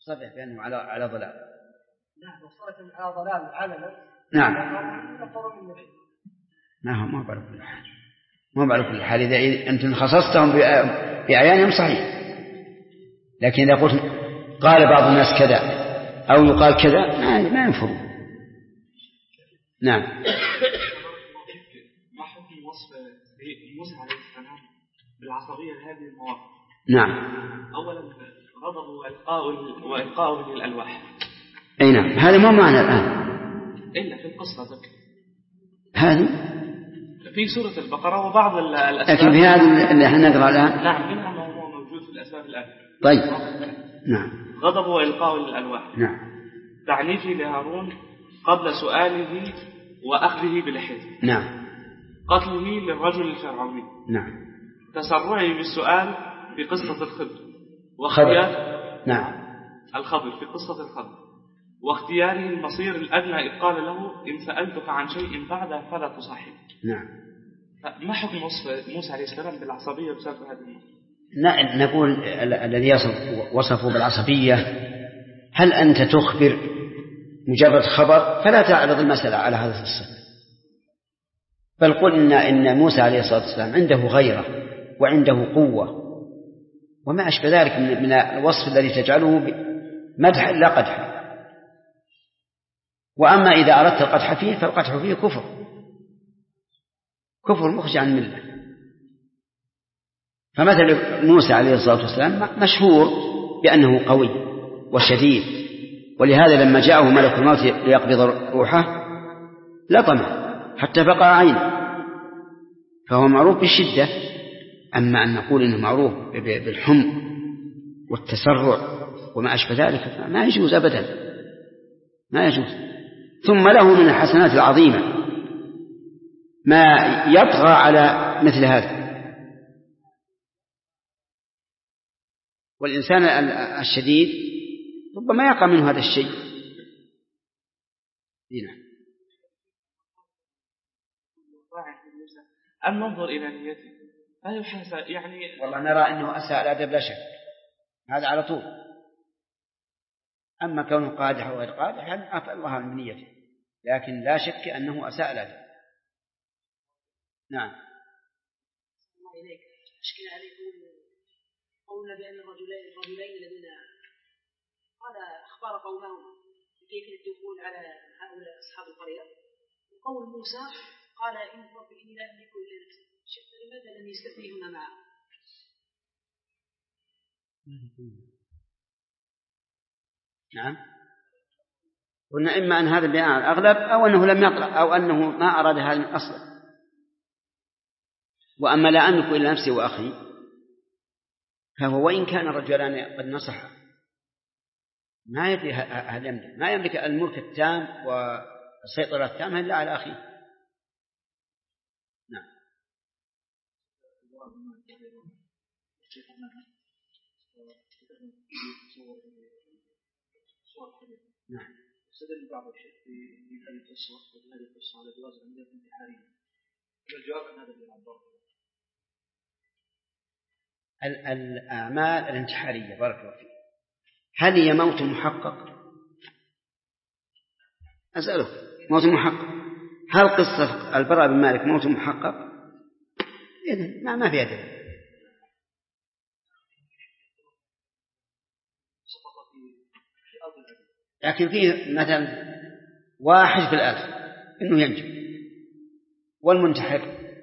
صرح بأنه على ضلال. نعم وصرح على ضلال علنا. نعم. نعم ما بعرف كل حال إذا أنتم خصصتهم بأعيانهم صحيح، لكن إذا قلت قال بعض الناس كذا أو يقال كذا ما ينفر. نعم. ما حكم وصف موسى عليه السلام بالعصبية هذه المواقف؟ نعم. أولا غضب وإلقاء للألواح. أي نعم هذا ما معنى الآن إلا في القصة ذكر هذه في سورة البقرة وبعض الأسباب، لكن في هذا اللي احنا نقرأ الآن نعم منها ما هو موجود في الأسباب الآن. طيب. نعم. غضب وإلقاء للألواح. نعم. تعنيفه لهارون قبل سؤاله وأخذه بلحيته. نعم. قتله للرجل الفرعوني. نعم. تسرعه بالسؤال في قصة الخضر نعم. الخضر في قصة الخضر واختياره المصير الأدنى إذ قال له إن سألتك عن شيء بعده فلا تصاحب. نعم. ما حكم وصف موسى عليه السلام بالعصبية بسبب هذه النقطة؟ نقول الذي وصفه بالعصبية هل أنت تخبر مجرد خبر فلا تعرض المسألة على هذا الصفة، بل قل إن موسى عليه الصلاة والسلام عنده غيرة وعنده قوة وما أشبه ذلك من الوصف الذي تجعله مدحا لا قدحا. وأما إذا أردت القدح فيه فالقدح فيه كفر مخرج عن الملة. فمثل موسى عليه الصلاة والسلام مشهور بأنه قوي وشديد، ولهذا لما جاءه ملك الموت ليقبض روحه لطمه حتى بقى عينه، فهو معروف بالشدة. أما أن نقول إنه معروف بالحمق والتسرع وما أشبه ذلك ما يجوز أبدا، ما يجوز. ثم له من الحسنات العظيمة ما يطغى على مثل هذا. والإنسان الشديد ربما يقع منه هذا الشيء. هنا أن ننظر إلى نيته لا يحاسب يعني. والله نرى أنه أساء الأدب لا شك، هذا على طول. أما كونه قادح أو غير قادح عفى الله عن نيته، لكن لا شك أنه أساء الأدب. نعم. الله إليك أشكل عليكم قولنا بأن الرجلين الذين قال أخبار قومهم كيف يدخلون على هؤلاء أصحاب القرية، وقول موسى قال إن ربي إني لا أملك إلا نفسي، لماذا لم يستثنيهما معه؟ نعم. قلنا إما أن هذا البيان على الأغلب أو أنه لم يقرأ أو أنه ما أراد هذا من أصلا. وأما لا أملك إلا نفسي وأخي فهو وإن كان الرجلان قد نصح ما يدري هل يملك، ما يملك الملك التام والسيطرة التامة إلا على أخيه. نعم. نعم. استدل بعض الشيخ في هذه القصة وهذه القصة على جواز العمليات الانتحارية. الجواب عن هذا الأمر الأعمال الانتحارية بارك الله فيك هل هي موت محقق؟ أسألك موت محقق، هل قصة البراء بن مالك موت محقق؟ إذن ما فيها دليل. لكن فيه مثلا 1 في 1000 إنه ينجو، والمنتحر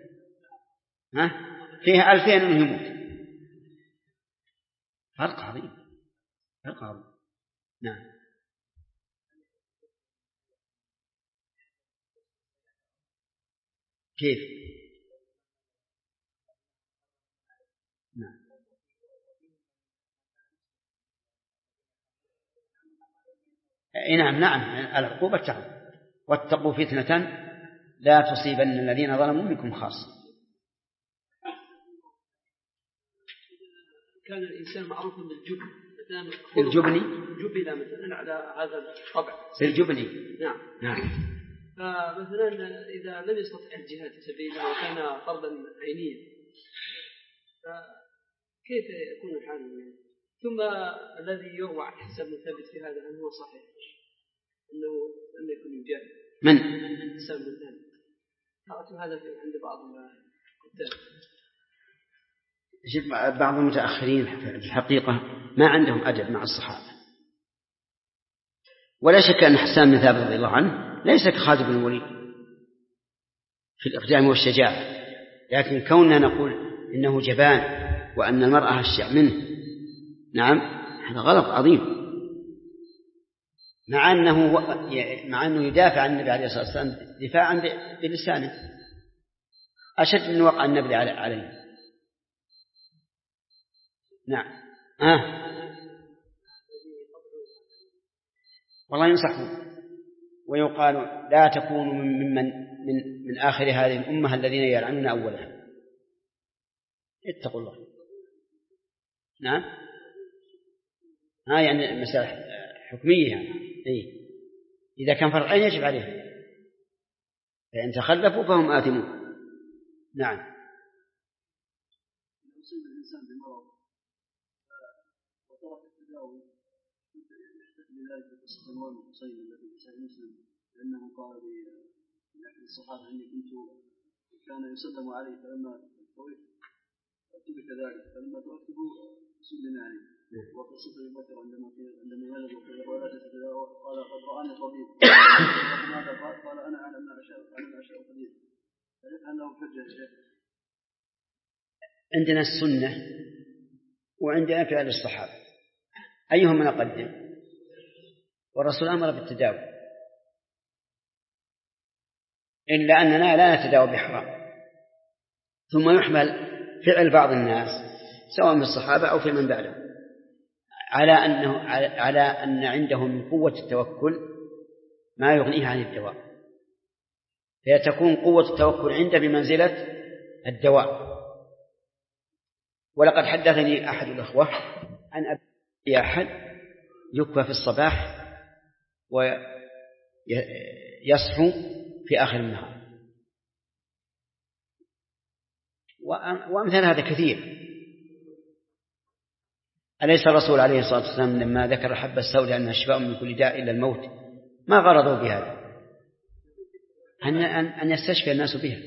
فيها 2000 إنه يموت. فرق عظيم. نعم. كيف؟ نعم. نعم العقوبة تعم. واتقوا فتنة لا تصيبن الذين ظلموا منكم خاصة. كان الإنسان معروفا بالجبن الجبني جبن مثلا على هذا الطبع الجبني. نعم. فمثلا إذا لم يستطع الجهاد في سبيل الله وكان فرضا عينيا فكيف يكون الحال؟ ثم الذي يروى عن حسان بن ثابت في هذا هل هو صحيح؟ أنه لم يكن يجاهد. من؟ حسان بن ثابت. قرأت هذا عند بعض الكتاب. بعض المتأخرين في الحقيقة ما عندهم أدب مع الصحابة، ولا شك أن حسان بن ثابت رضي الله عنه ليس كخالد بن الوليد في الإقدام والشجاعة، لكن كوننا نقول إنه جبان وأن المرأة أشجع منه، نعم هذا غلط عظيم، مع أنه يدافع عن النبي عليه الصلاة والسلام دفاعا بلسانه أشد من وقع النبي عليه. نعم والله ينصحون ويقال لا تكونوا من آخر هذه الأمة الذين يلعنون أولها. اتقوا الله. نعم يعني مسألة حكمية يعني. إذا كان فرعين يجب عليهم، فإن تخلفوا فهم آثمون. نعم. يصيب الإنسان بمرض وترك التداوي يحتفل بذلك بقصة عمران بن حصين الذي في صحيح مسلم، لأنه قال لأحد الصحابة إني كان يسلم عليه فلما تويت أتبك ذلك فلما تركته سلم عليه. وقصة أبي بكر عندما ولد وقيل ولدت قال قد رآني طبيب ماذا قال أنا أعلم ما أشاء قدير. فليفعل له حجة الشيخ. عندنا السنة وعندنا فعل الصحابة، أيهم نقدم؟ والرسول أمر بالتداوي، إلا أننا لا نتداوى بحرام. ثم يحمل فعل بعض الناس سواء من الصحابة أو في من بعدهم على أن عنده من قوة التوكل ما يغنيه عن الدواء، فتكون قوة التوكل عنده بمنزلة الدواء. ولقد حدثني أحد الأخوة عن أبي أحد يكوى في الصباح ويصحو في آخر النهار، وأمثال هذا كثير. أليس الرسول عليه الصلاة والسلام لما ذكر الحبة السوداء أنها شفاء من كل داء إلا الموت ما غرضوا بهذا؟ أن يستشفي الناس بها.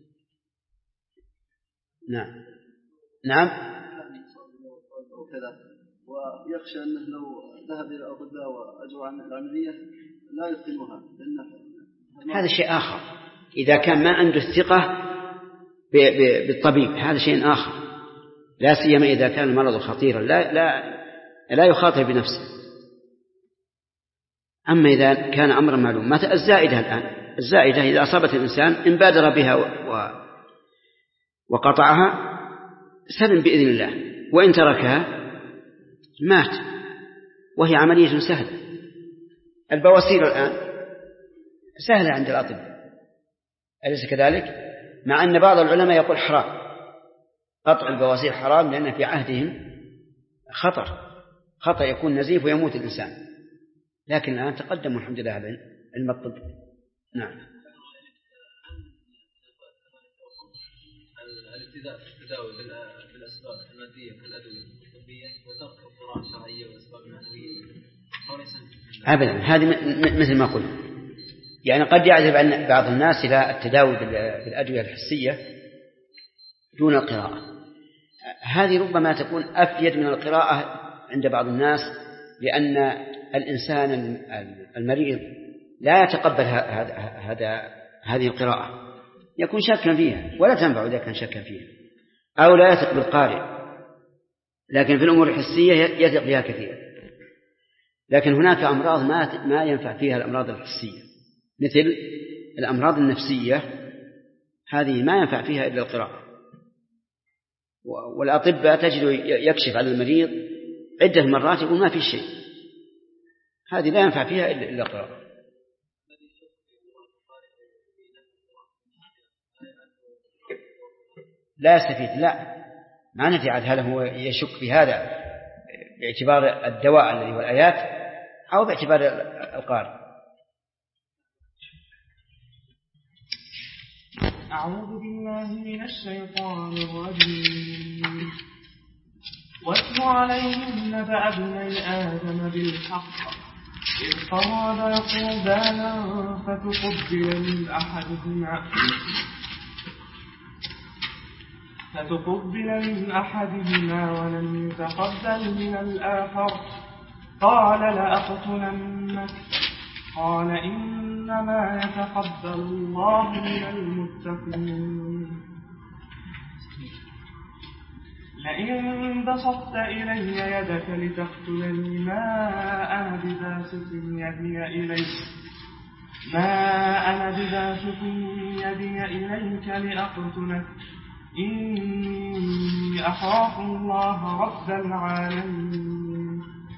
نعم ويخشى أنه لو ذهب إلى الأطباء وأجروا عن العملية لا يتقنها. هذا شيء آخر. إذا كان ما عنده الثقة بالطبيب هذا شيء آخر، لا سيما إذا كان المرض خطيرا لا يخاطر بنفسه. أما إذا كان أمرا معلوم، مثل الزائدة الآن، الزائدة إذا أصابت الإنسان إن بادر بها وقطعها سلم بإذن الله، وإن تركها مات، وهي عملية سهلة. البواسير الآن سهلة عند الأطباء، أليس كذلك؟ مع أن بعض العلماء يقول حرام، قطع البواسير حرام لأن في عهدهم خطر يكون نزيف ويموت الإنسان، لكن الآن تقدموا الحمد لله على علم الطب. نعم. التداوي بالأسباب المادية كالأدوية الطبية وترك القراءة الشرعية والأسباب المعنوية أبدا، هذه مثل ما قلنا، يعني قد يعذب عن بعض الناس إلى التداوي بالأدوية الحسية دون القراءة. هذه ربما تكون أفيد من القراءة عند بعض الناس، لأن الإنسان المريض لا يتقبل هذه القراءة، يكون شاكا فيها ولا تنفع إذا كان شاكا فيها، أو لا يثق بالقارئ. لكن في الأمور الحسية يثق بها كثيرا. لكن هناك أمراض ما ينفع فيها الأمراض الحسية، مثل الأمراض النفسية، هذه ما ينفع فيها إلا القراءة. والأطباء تجد يكشف على المريض عدة مرات يقول ما في شيء، هذه لا ينفع فيها إلا القراءة. لا يستفيد، لا، ما نجعل هل هو يشك في هذا باعتبار الدواء الذي هو الآيات أو باعتبار القارئ. أعوذ بالله من الشيطان الرجيم. واتل عليهم نبأ ابني آدم بالحق إذ قربا قربانا فتقبل من أحدهما ولم يتقبل من الآخر قال لأقتلنك قال إنما يتقبل الله من المتقين لئن بسطت إلي يدك لتقتلني ما أنا بباسط يدي إليك لأقتلك إني أخاف الله رب العالمين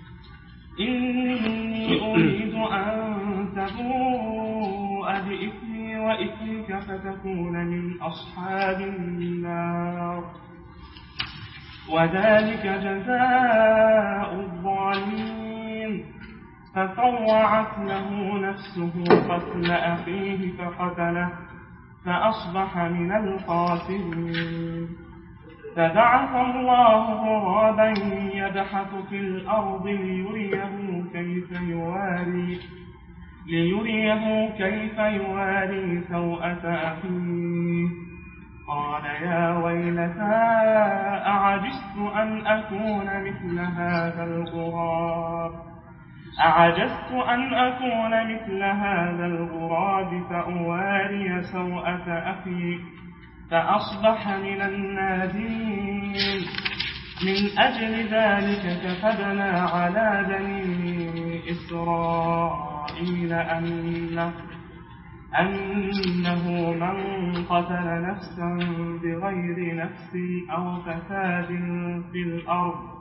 إني أريد أن تبوء بإثمي وإثمك فتكون من أصحاب النار وذلك جزاء الظالمين فطوعت له نفسه قتل أخيه فقتله فأصبح من الخاسرين فبعث الله غرابا يبحث في الأرض ليريه كيف يواري سوءة أخيه قال يا ويلتى أعجزت أن أكون مثل هذا الغراب فأواري سوءة أخي فأصبح من النادمين من أجل ذلك كتبنا على بني إسرائيل أنه من قتل نفسا بغير نفس أو فساد في الأرض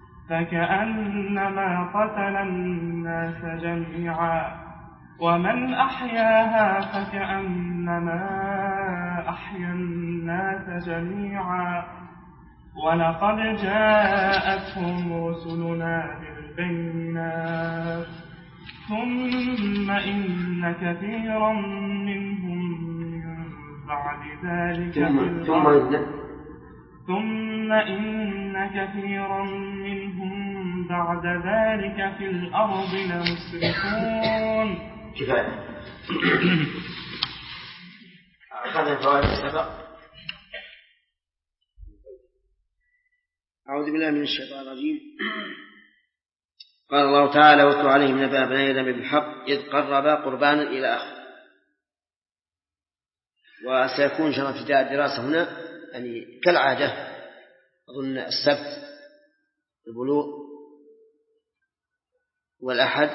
فكأنما قتل الناس جميعا ومن أحياها فكأنما أحيا الناس جميعا ولقد جاءتهم رسلنا بالبينات ثم إن كثيرا منهم من بعد ذلك في الأرض لمسرفون كفاية. أخذنا فوائد السبق. أعوذ بالله من الشيطان الرجيم. قال الله تعالى واتل عليهم نبأ ابني آدم بالحق إذ قربا قربانا إلى آخره. وسيكون إن شاء الله ابتداء الدراسة هنا يعني كالعادة أظن السبت البلوغ والأحد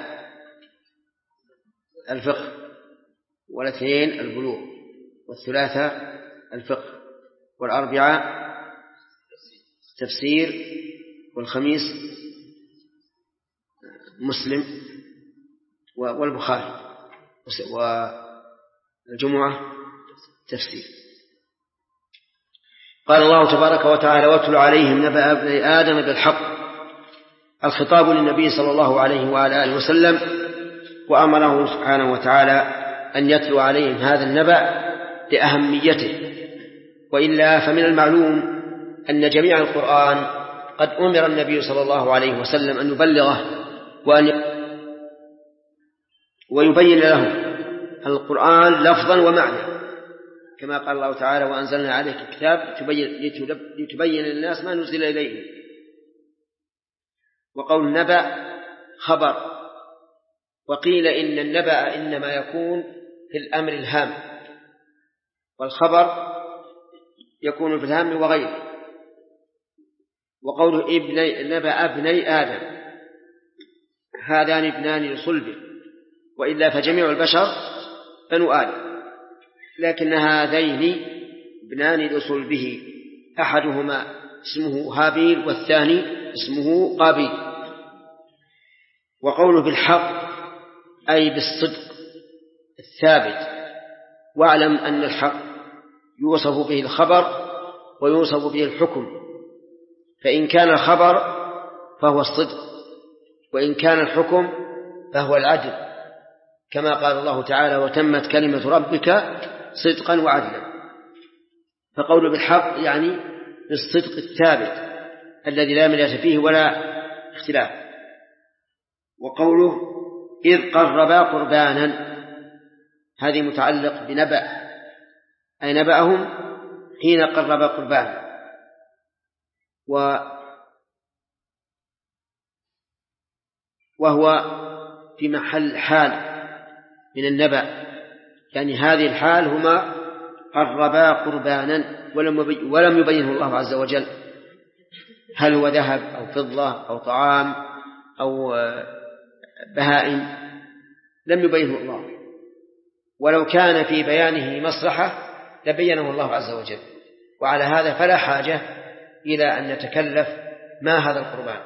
الفقه والاثنين البلوغ والثلاثاء الفقه والأربعاء تفسير والخميس مسلم والبخاري والجمعة تفسير. قال الله تبارك وتعالى واتل عليهم نبأ ابني آدم بالحق. الخطاب للنبي صلى الله عليه وعلى آله وسلم وأمره سبحانه وتعالى أن يتلو عليهم هذا النبأ لأهميته، وإلا فمن المعلوم أن جميع القرآن قد أمر النبي صلى الله عليه وسلم أن يبلغه ويبين له القرآن لفظا ومعنى، كما قال الله تعالى وأنزلنا عليك الكتاب لتبين للناس ما نزل إليهم. وقول النبأ خبر، وقيل إن النبأ إنما يكون في الأمر الهام، والخبر يكون في الهام وغيره. وقول نبأ ابني آدم هذان ابنان لصلبه، وإلا فجميع البشر بنو آدم، لكن هذين ابنان لصلبه أحدهما اسمه هابيل والثاني اسمه قابيل. وقوله بالحق أي بالصدق الثابت. واعلم أن الحق يوصف به الخبر ويوصف به الحكم، فإن كان الخبر فهو الصدق، وإن كان الحكم فهو العدل، كما قال الله تعالى وتمت كلمة ربك صدقا وعدلا. فقول بالحق يعني بالصدق الثابت الذي لا مرية فيه ولا اختلاف. وقوله إذ قربا قربانا هذه متعلق بنبأ، أي نبأهم حين قربا قربانا، وهو في محل حال من النبأ، يعني هذه الحال هما قربا قربانا ولم يبينه الله عز وجل هل هو ذهب أو فضة أو طعام أو بهائم، لم يبينه الله، ولو كان في بيانه مصلحة لبينه الله عز وجل. وعلى هذا فلا حاجة إلى أن نتكلف ما هذا القربان.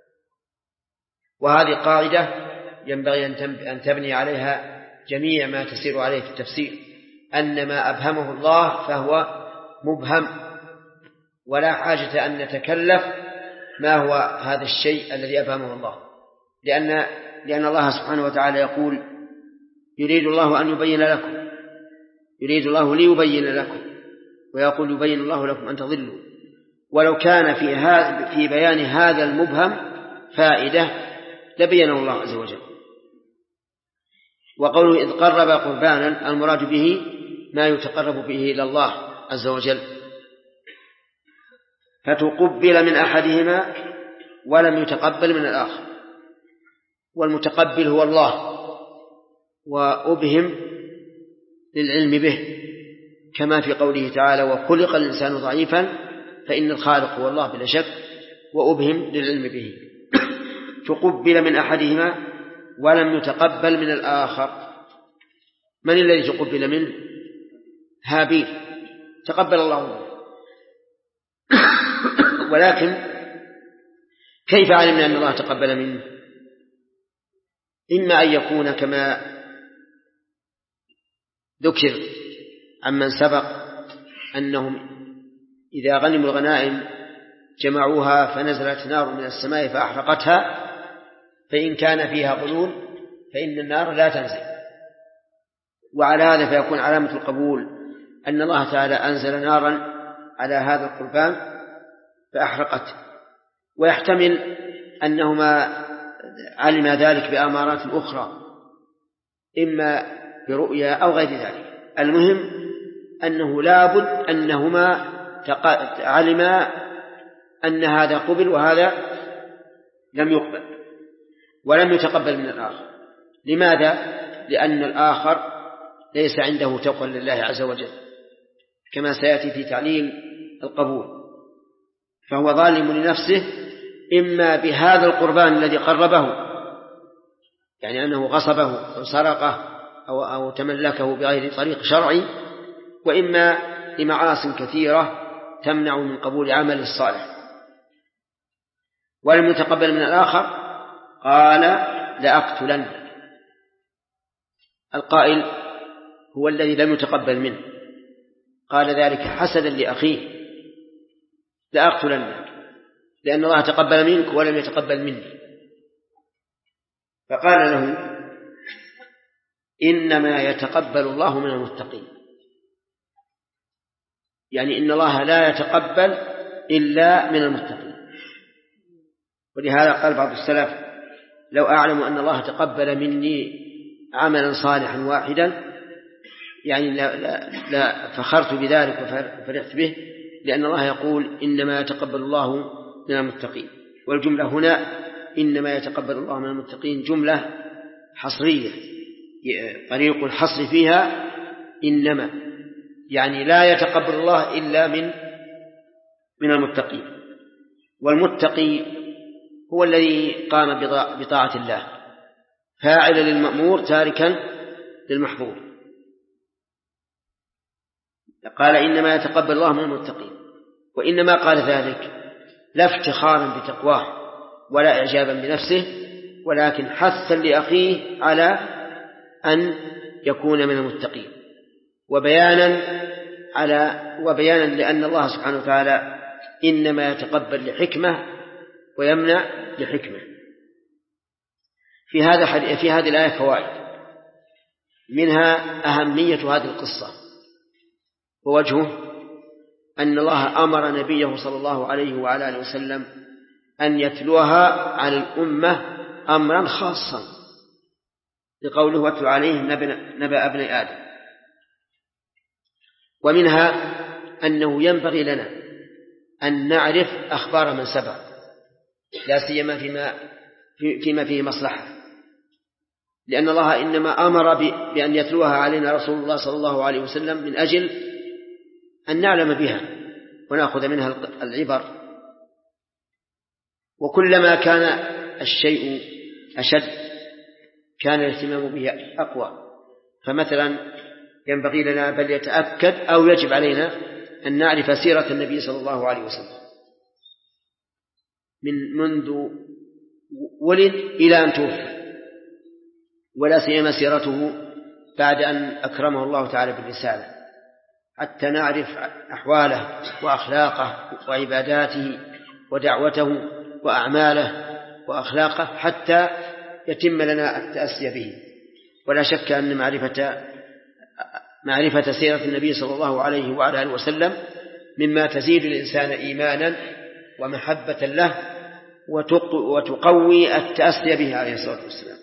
وهذه قاعدة ينبغي أن تبني عليها جميع ما تسير عليه في التفسير، أن ما أبهمه الله فهو مبهم، ولا حاجة أن نتكلف ما هو هذا الشيء الذي أبهمه الله، لأن الله سبحانه وتعالى يقول يريد الله أن يبين لكم، يريد الله ليبين لكم، ويقول يبين الله لكم أن تضلوا. ولو كان في بيان هذا المبهم فائدة لبينه الله عز وجل. وقوله إذ قرب قربانا المراد به ما يتقرب به إلى الله عز وجل، فتقبل من أحدهما ولم يتقبل من الآخر، والمتقبل هو الله، وأبهم للعلم به، كما في قوله تعالى وخلق الإنسان ضعيفا فإن الخالق هو الله بلا شك، وأبهم للعلم به. تقبل من أحدهما ولم يتقبل من الآخر. من الذي تقبل منه؟ هابيل، تقبل الله منه. ولكن كيف علمنا أن الله تقبل منه؟ إما أن يكون كما ذكر عمن سبق أنهم إذا غنموا الغنائم جمعوها فنزلت نار من السماء فأحرقتها، فإن كان فيها غلول فإن النار لا تنزل. وعلى هذا فيكون علامة القبول أن الله تعالى أنزل نارا على هذا القربان فأحرقته. ويحتمل أنهما علم ذلك بأمارات أخرى، إما برؤيا أو غير ذلك. المهم أنه لابد أنهما علما أن هذا قبل وهذا لم يقبل ولم يتقبل من الآخر. لماذا؟ لأن الآخر ليس عنده تقوى لله عز وجل، كما سيأتي في تعليل القبول، فهو ظالم لنفسه إما بهذا القربان الذي قربه، يعني أنه غصبه أو سرقه أو تملكه بغير طريق شرعي، وإما لمعاصٍ كثيرة تمنع من قبول عمل الصالح. ولم يتقبل من الآخر قال لأقتلنك. القائل هو الذي لم يتقبل منه، قال ذلك حسدا لأخيه، لأقتلنك، لأن الله تقبل منك ولم يتقبل مني. فقال له إنما يتقبل الله من المتقين، يعني إن الله لا يتقبل إلا من المتقين. ولهذا قال بعض السلف لو أعلم أن الله تقبل مني عملا صالحا واحدا يعني لا فخرت بذلك وفرحت به، لأن الله يقول إنما يتقبل الله من المتقين. والجملة هنا إنما يتقبل الله من المتقين جملة حصرية، طريق الحصر فيها إنما، يعني لا يتقبل الله إلا من المتقين. والمتقي هو الذي قام بطاعة الله، فاعلا للمأمور تاركا للمحظور. قال إنما يتقبل الله من المتقين، وإنما قال ذلك لا افتخارا بتقواه ولا إعجابا بنفسه، ولكن حثا لأخيه على أن يكون من المتقين، وبيانا لأن الله سبحانه وتعالى إنما يتقبل لحكمة ويمنع لحكمة. في هذه الآية فوائد، منها أهمية هذه القصة، ووجهه أن الله أمر نبيه صلى الله عليه وعلى آله وسلم أن يتلوها على الأمة أمرا خاصا لقوله واتل عليهم نبأ ابني آدم. ومنها أنه ينبغي لنا أن نعرف أخبار من سبق، لا سيما فيما فيه مصلحة، لأن الله إنما أمر بأن يتلوها علينا رسول الله صلى الله عليه وسلم من أجل أن نعلم بها ونأخذ منها العبر. وكلما كان الشيء أشد كان الاهتمام به أقوى. فمثلا ينبغي لنا بل يتأكد أو يجب علينا أن نعرف سيرة النبي صلى الله عليه وسلم منذ ولد إلى أن توفى، ولا سيما سيرته بعد أن أكرمه الله تعالى بالرسالة، حتى نعرف أحواله وأخلاقه وعباداته ودعوته وأعماله وأخلاقه حتى يتم لنا التأسي به. ولا شك أن معرفة سيرة النبي صلى الله عليه وعلى آله وسلم مما تزيد الإنسان إيمانا ومحبة له وتقوي التأسي به عليه الصلاة والسلام.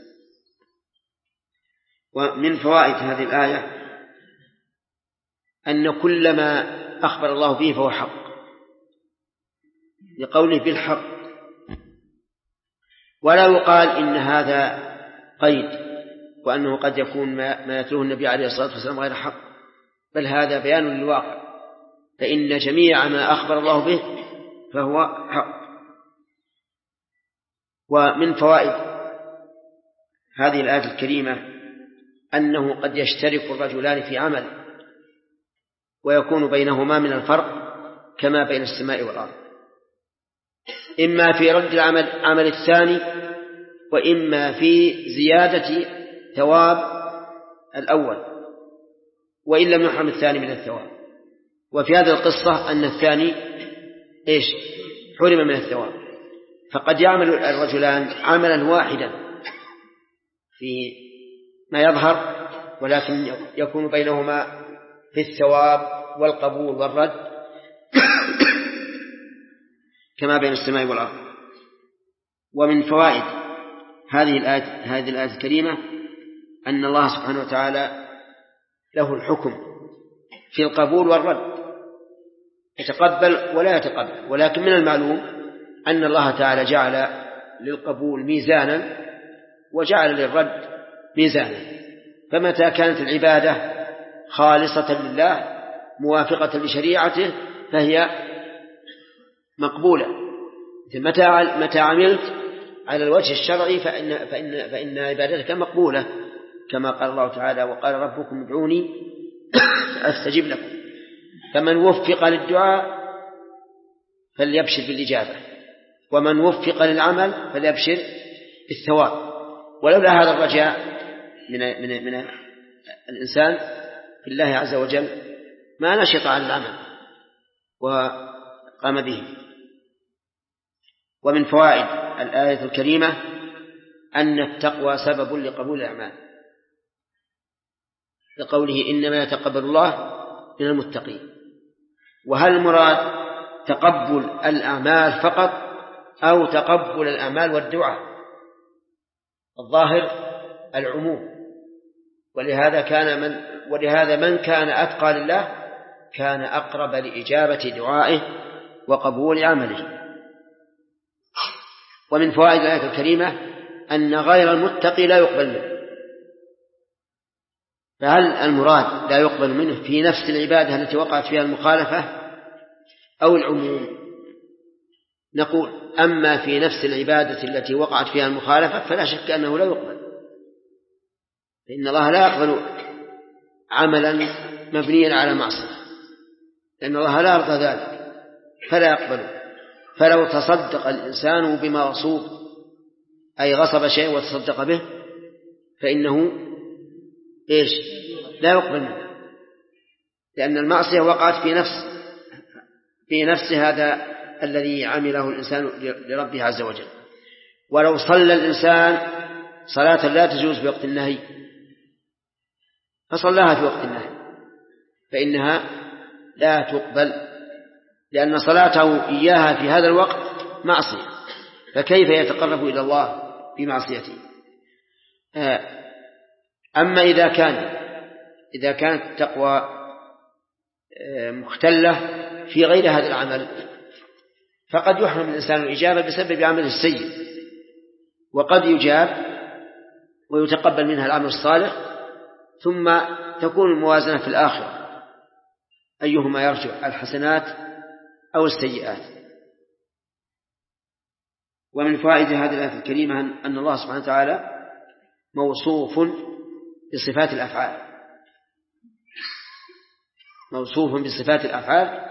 ومن فوائد هذه الآية أن كل ما أخبر الله به فهو حق، لقوله بالحق، ولا يقال إن هذا قيد وأنه قد يكون ما يتلوه النبي عليه الصلاة والسلام غير حق، بل هذا بيان للواقع، فإن جميع ما أخبر الله به فهو حق. ومن فوائد هذه الآية الكريمة أنه قد يشترك الرجلان في عمل ويكون بينهما من الفرق كما بين السماء والأرض، إما في رد العمل الثاني وإما في زيادة ثواب الأول، وإن لم يحرم الثاني من الثواب. وفي هذه القصة أن الثاني حرم من الثواب، فقد يعمل الرجلان عملا واحدا في ما يظهر، ولكن يكون بينهما في الثواب والقبول والرد كما بين السماء والأرض. ومن فوائد هذه الآية الكريمة أن الله سبحانه وتعالى له الحكم في القبول والرد، يتقبل ولا يتقبل، ولكن من المعلوم أن الله تعالى جعل للقبول ميزانا وجعل للرد ميزانا، فمتى كانت العبادة خالصة لله موافقة لشريعته فهي مقبولة. متى عملت على الوجه الشرعي فإن عبادتك مقبولة، كما قال الله تعالى وقال ربكم ادعوني أستجب لكم. فمن وفق للدعاء فليبشر بالإجابة، ومن وفق للعمل فليبشر بالثواب. ولولا هذا الرجاء من الإنسان في الله عز وجل ما نشط عن العمل وقام به. ومن فوائد الآية الكريمة أن التقوى سبب لقبول الأعمال، لقوله إنما يتقبل الله من المتقين. وهل المراد تقبل الأعمال فقط أو تقبل الأعمال والدعاء؟ الظاهر العموم، ولهذا من كان أتقى لله كان أقرب لإجابة دعائه وقبول عمله. ومن فوائد الآية الكريمة أن غير المتقي لا يقبل منه. فهل المراد لا يقبل منه في نفس العبادة التي وقعت فيها المخالفة أو العموم؟ نقول أما في نفس العبادة التي وقعت فيها المخالفة فلا شك أنه لا يقبل، فإن الله لا يقبل عملا مبنيا على معصية، لأن الله لا يرضى ذلك فلا يقبله. فلو تصدق الإنسان بما غصوب أي غصب شيء وتصدق به فإنه لا يقبل منه، لأن المعصية وقعت في نفس هذا الذي عمله الإنسان لربه عز وجل. ولو صلى الإنسان صلاة لا تجوز بوقت النهي فصلاها في وقت النهي فإنها لا تقبل، لأن صلاته إياها في هذا الوقت معصية، فكيف يتقرب إلى الله بمعصيته؟ أما إذا كانت التقوى مختلة في غير هذا العمل فقد يحرم الإنسان الإجابة بسبب عمله السيء، وقد يجاب ويتقبل منها العمل الصالح، ثم تكون الموازنة في الآخرة أيهما يرجع، الحسنات أو السيئات. ومن فوائد هذه الآية الكريمة أن الله سبحانه وتعالى موصوف بصفات الأفعال، موصوف بصفات الأفعال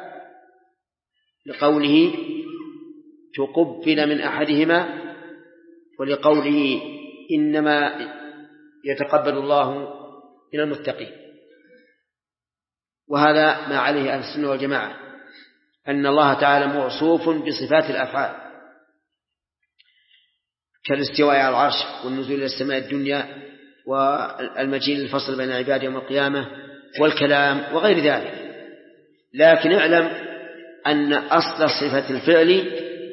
لقوله تقبل من أحدهما، ولقوله إنما يتقبل الله من المتقين. وهذا ما عليه أهل السنة والجماعة، أن الله تعالى موصوف بصفات الأفعال كالاستواء على العرش والنزول إلى السماء الدنيا والمجيء للفصل بين عباده يوم القيامة والكلام وغير ذلك. لكن اعلم أن أصل صفة الفعل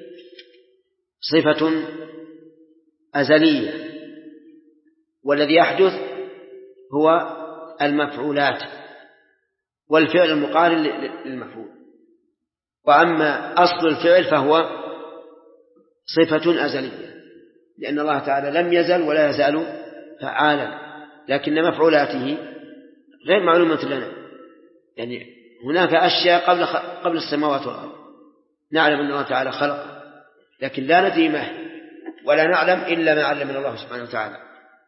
صفة أزلية، والذي يحدث هو المفعولات والفعل المقارن للمفعول. وأما أصل الفعل فهو صفة أزلية، لأن الله تعالى لم يزل ولا يزال فعالا، لكن مفعولاته غير معلومة لنا. يعني هناك أشياء قبل السماوات والأرض نعلم أن الله تعالى خلق، لكن لا ندري ما هي ولا نعلم إلا ما علمنا الله سبحانه وتعالى.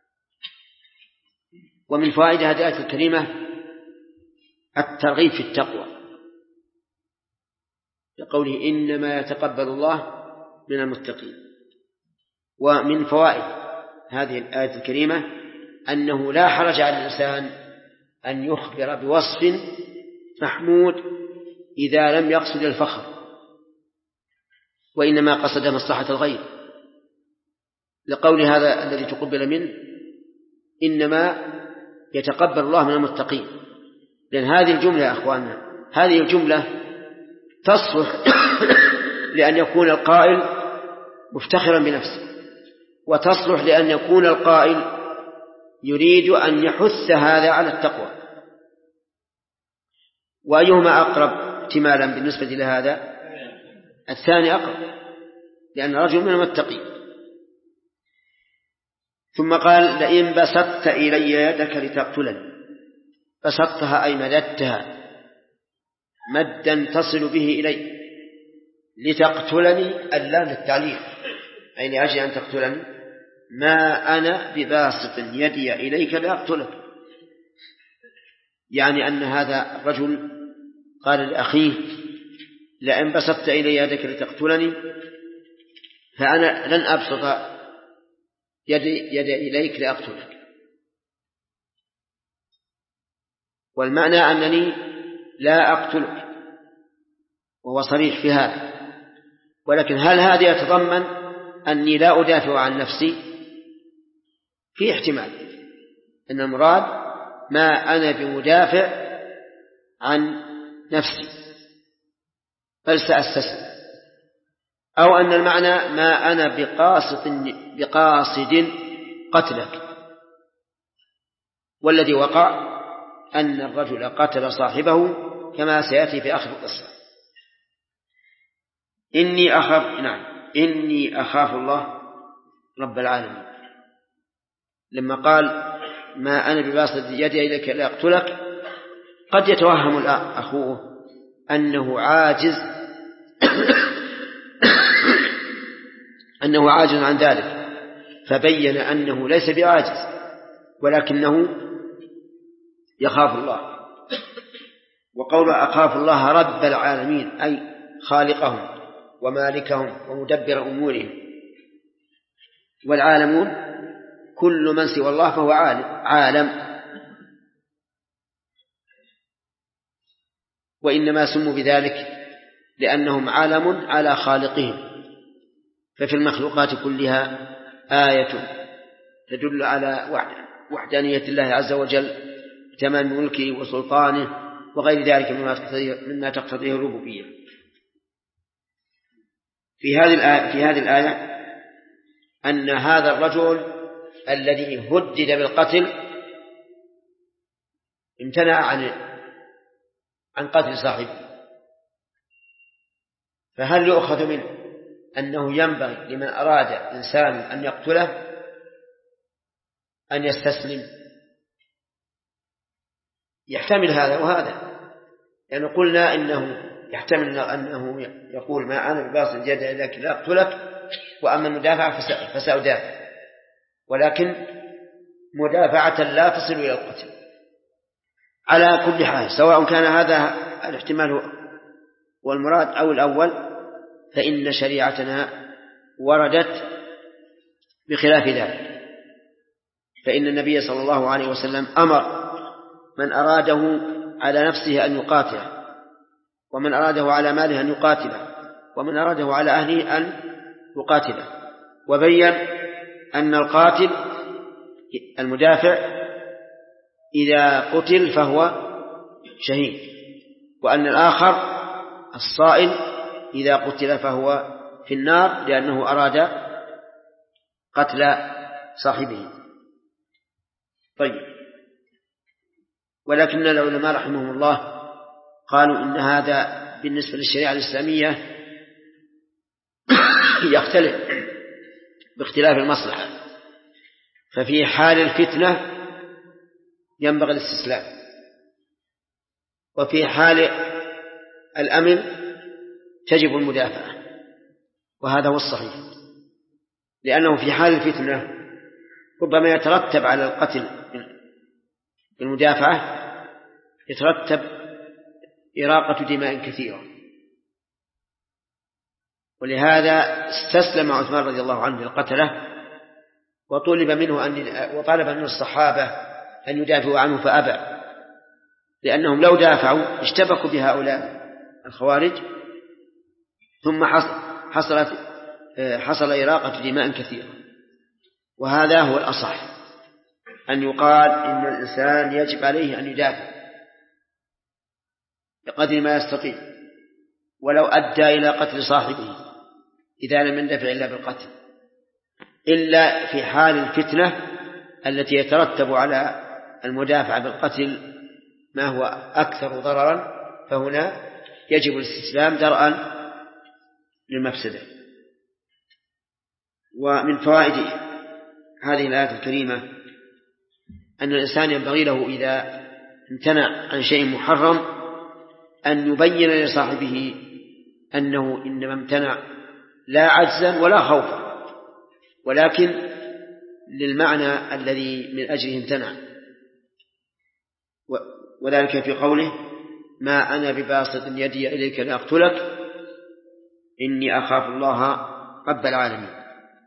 ومن فوائد هذه الآية الكريمة الترغيب في التقوى، لقوله إنما يتقبل الله من المتقين. ومن فوائد هذه الآية الكريمة أنه لا حرج على الإنسان أن يخبر بوصف محمود إذا لم يقصد الفخر، وإنما قصد مصلحة الغير، لقول هذا الذي تقبل منه إنما يتقبل الله من المتقين. لأن هذه الجملة يا أخواننا، هذه الجملة تصلح لأن يكون القائل مفتخرا بنفسه، وتصلح لأن يكون القائل يريد أن يحث هذا على التقوى. وأيهما أقرب احتمالا بالنسبة لهذا؟ الثاني أقرب، لأن رجل من المتقين. ثم قال لئن بسطت إلي يدك لتقتلني، بسطتها أي مددتها مدا تصل به إلي، لتقتلني اللام للتعليل أي لأجل أن تقتلني، ما أنا بباسط يدي إليك لأقتلك. يعني أن هذا الرجل قال لأخيه لئن بسطت إلي يدك لتقتلني فأنا لن أبسط يدي إليك لأقتلك. والمعنى أنني لا أقتلك، وهو صريح في هذا. ولكن هل هذا يتضمن أني لا أدافع عن نفسي؟ في احتمال أن المراد ما أنا بمدافع عن نفسي بل سأستسلم، أو أن المعنى ما أنا بقاصد قتلك. والذي وقع أن الرجل قتل صاحبه كما سيأتي في آخر القصة. إني أخاف الله رب العالمين. لما قال ما أنا بباسط يدي إليك لأقتلك، قد يتوهم أخوه أنه عاجز أنه عاجز عن ذلك، فبين أنه ليس بعاجز ولكنه يخاف الله. وقول أخاف الله رب العالمين أي خالقهم ومالكهم ومدبر أمورهم. والعالمون كل من سوى الله فهو عالم، وإنما سموا بذلك لأنهم عالم على خالقهم. ففي المخلوقات كلها آية تدل على وحدانية الله عز وجل، تمام ملكه وسلطانه وغير ذلك مما تقتضيه الربوبية. في هذه الآية أن هذا الرجل الذي هدد بالقتل امتنع عن قتل صاحبه، فهل يؤخذ منه أنه ينبغي لمن أراد إنسان أن يقتله أن يستسلم؟ يحتمل هذا وهذا، يعني قلنا إنه يحتمل أنه يقول ما أنا بباسط يدي إليك لا أقتلك، وأما المدافعة فسأدافع، ولكن مدافعة لا تصل إلى القتل. على كل حال سواء كان هذا الاحتمال والمراد أو الأول، فإن شريعتنا وردت بخلاف ذلك، فإن النبي صلى الله عليه وسلم أمر من أراده على نفسه أن يقاتله، ومن أراده على ماله أن يقاتله، ومن أراده على أهله أن يقاتله، وبين أن القاتل المدافع إذا قتل فهو شهيد، وأن الآخر الصائل إذا قتل فهو في النار لأنه أراد قتل صاحبه. طيب، ولكن العلماء رحمهم الله قالوا إن هذا بالنسبة للشريعة الإسلامية يختلف باختلاف المصلحة، ففي حال الفتنة ينبغي الاستسلام، وفي حال الأمن تجب المدافعة، وهذا هو الصحيح، لأنه في حال الفتنة ربما يترتب على القتل بالمدافعة يترتب إراقة دماء كثيرة، ولهذا استسلم عثمان رضي الله عنه للقتلة، وطلب منه وطلب من الصحابة أن يدافعوا عنه فأبى، لأنهم لو دافعوا اشتبكوا بهؤلاء الخوارج ثم حصل إراقة دماء كثيرة. وهذا هو الأصح، أن يقال إن الإنسان يجب عليه أن يدافع بقدر ما يستطيع، ولو أدى إلى قتل صاحبه إذا لم يندفع إلا بالقتل، إلا في حال الفتنة التي يترتب على المدافع بالقتل ما هو أكثر ضررا، فهنا يجب الاستسلام درءا للمفسدة. ومن فوائد هذه الآية الكريمة أن الإنسان ينبغي له إذا امتنع عن شيء محرم أن يبين لصاحبه أنه إنما امتنع لا عجزا ولا خوفا، ولكن للمعنى الذي من أجله امتنع، وذلك في قوله ما أنا بباسط يدي إليك لأقتلك إني أخاف الله رب العالمين.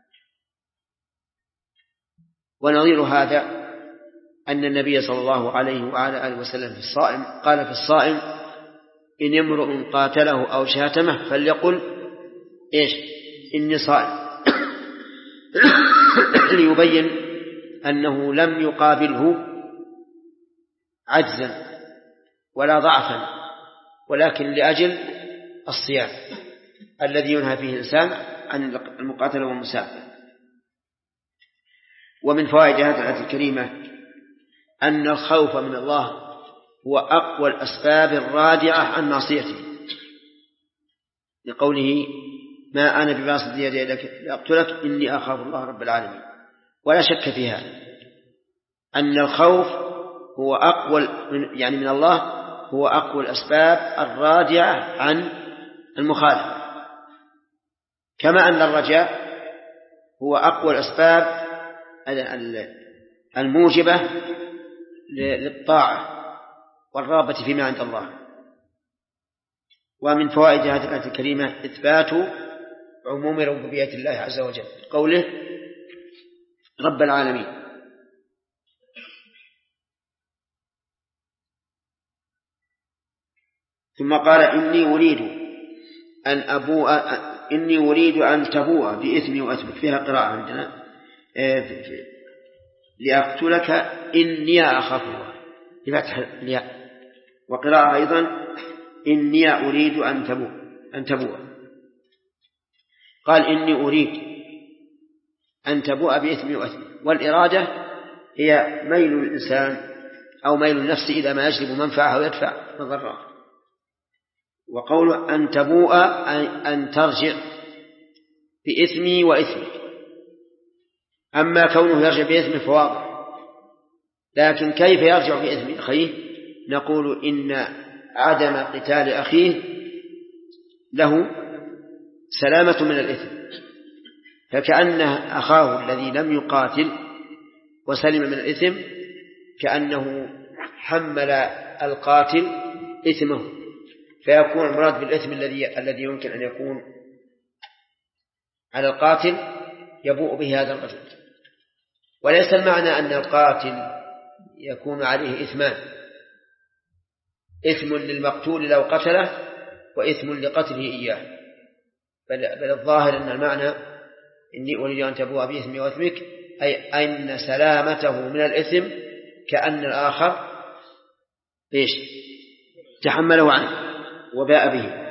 ونظير هذا أن النبي صلى الله عليه وعلى آله وسلم قال في الصائم إن امرؤ قاتله أو شاتمه فليقل إيش إني صائم، ليبين أنه لم يقابله عجزا ولا ضعفا، ولكن لأجل الصيام الذي ينهى فيه الإنسان عن المقاتلة والمسافة. ومن فوائد هذه الآية الكريمة أن الخوف من الله هو أقوى الأسباب الرادعة عن معصيته، لقوله ما أنا بباسط يدي لأقتلك إني أخاف الله رب العالمين. ولا شك في هذا أن الخوف هو أقوى من الله هو أقوى الأسباب الرادعة عن المخالفة، كما أن الرجاء هو أقوى الأسباب الموجبة للطاعة والرغبة فيما عند الله. ومن فوائد هذه الآية الكريمة إثبات عموم ربوبية الله عز وجل، قوله رب العالمين. ثم قال إني أريد أن تبوء بإثمي وأثبت، فيها قراءة عندنا لأقتلك إني أخاف الله بفتح الياء، وقراءة أيضا إني أريد أن تبوء. قال إني أريد، أن تبوء بإثم وإثم. والإرادة هي ميل الإنسان أو ميل النفس إلى ما يجلب منفعة ويدفع مضرة. وقول أن تبوء أن ترجع بإثمي وإثمك. أما كونه يرجع بإثمه فواضح، لكن كيف يرجع بإثم أخيه؟ نقول إن عدم قتال أخيه له سلامة من الإثم، فكأن أخاه الذي لم يقاتل وسلم من الإثم كأنه حمل القاتل إثمه، فيكون المراد بالإثم الذي يمكن أن يكون على القاتل يبوء به هذا الرجل. وليس المعنى أن القاتل يكون عليه إثمان، إثم للمقتول لو قتله وإثم لقتله إياه، بل الظاهر أن المعنى إني أريد أن تبوء بإثمي وإثمك، أي أن سلامته من الإثم كأن الآخر تحمله عنه وباء به،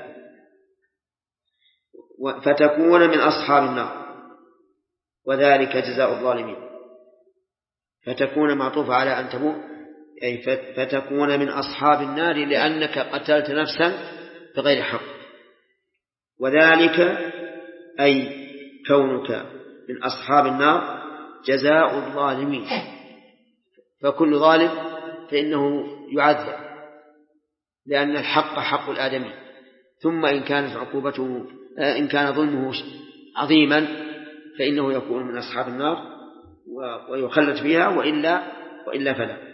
فتكون من أصحاب النار وذلك جزاء الظالمين. فتكون معطوفة على أن تبوء، أي فتكون من أصحاب النار لأنك قتلت نفسا بغير حق. وذلك أي كونك من أصحاب النار جزاء الظالمين، فكل ظالم فإنه يعذب، لأن الحق حق الآدمي، ثم إن كانت عقوبته إن كان ظلمه عظيما فإنه يكون من أصحاب النار ويخلد فيها، وإلا فلا.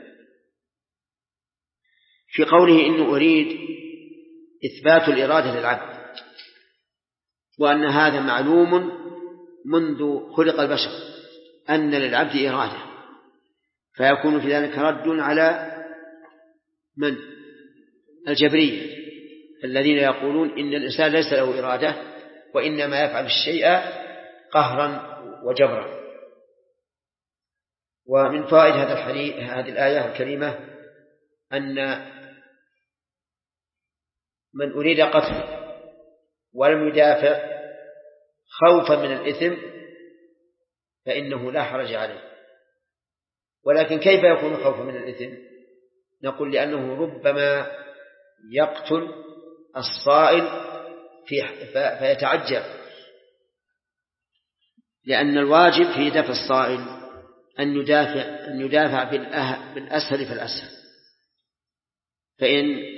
في قوله إنه أريد إثبات الإرادة للعبد، وأن هذا معلوم منذ خلق البشر أن للعبد إرادة، فيكون في ذلك رد على من؟ الجبرية الذين يقولون إن الإنسان ليس له إرادة وإنما يفعل الشيء قهرا وجبرا. ومن فوائد هذه الآية الكريمة أن من أريد قتله ولم يدافع خوفا من الإثم فإنه لا حرج عليه. ولكن كيف يكون خوفا من الإثم؟ نقول لأنه ربما يقتل الصائل فيتعجل، لأن الواجب في دفع الصائل أن يدافع بالأسهل فالأسهل، فإن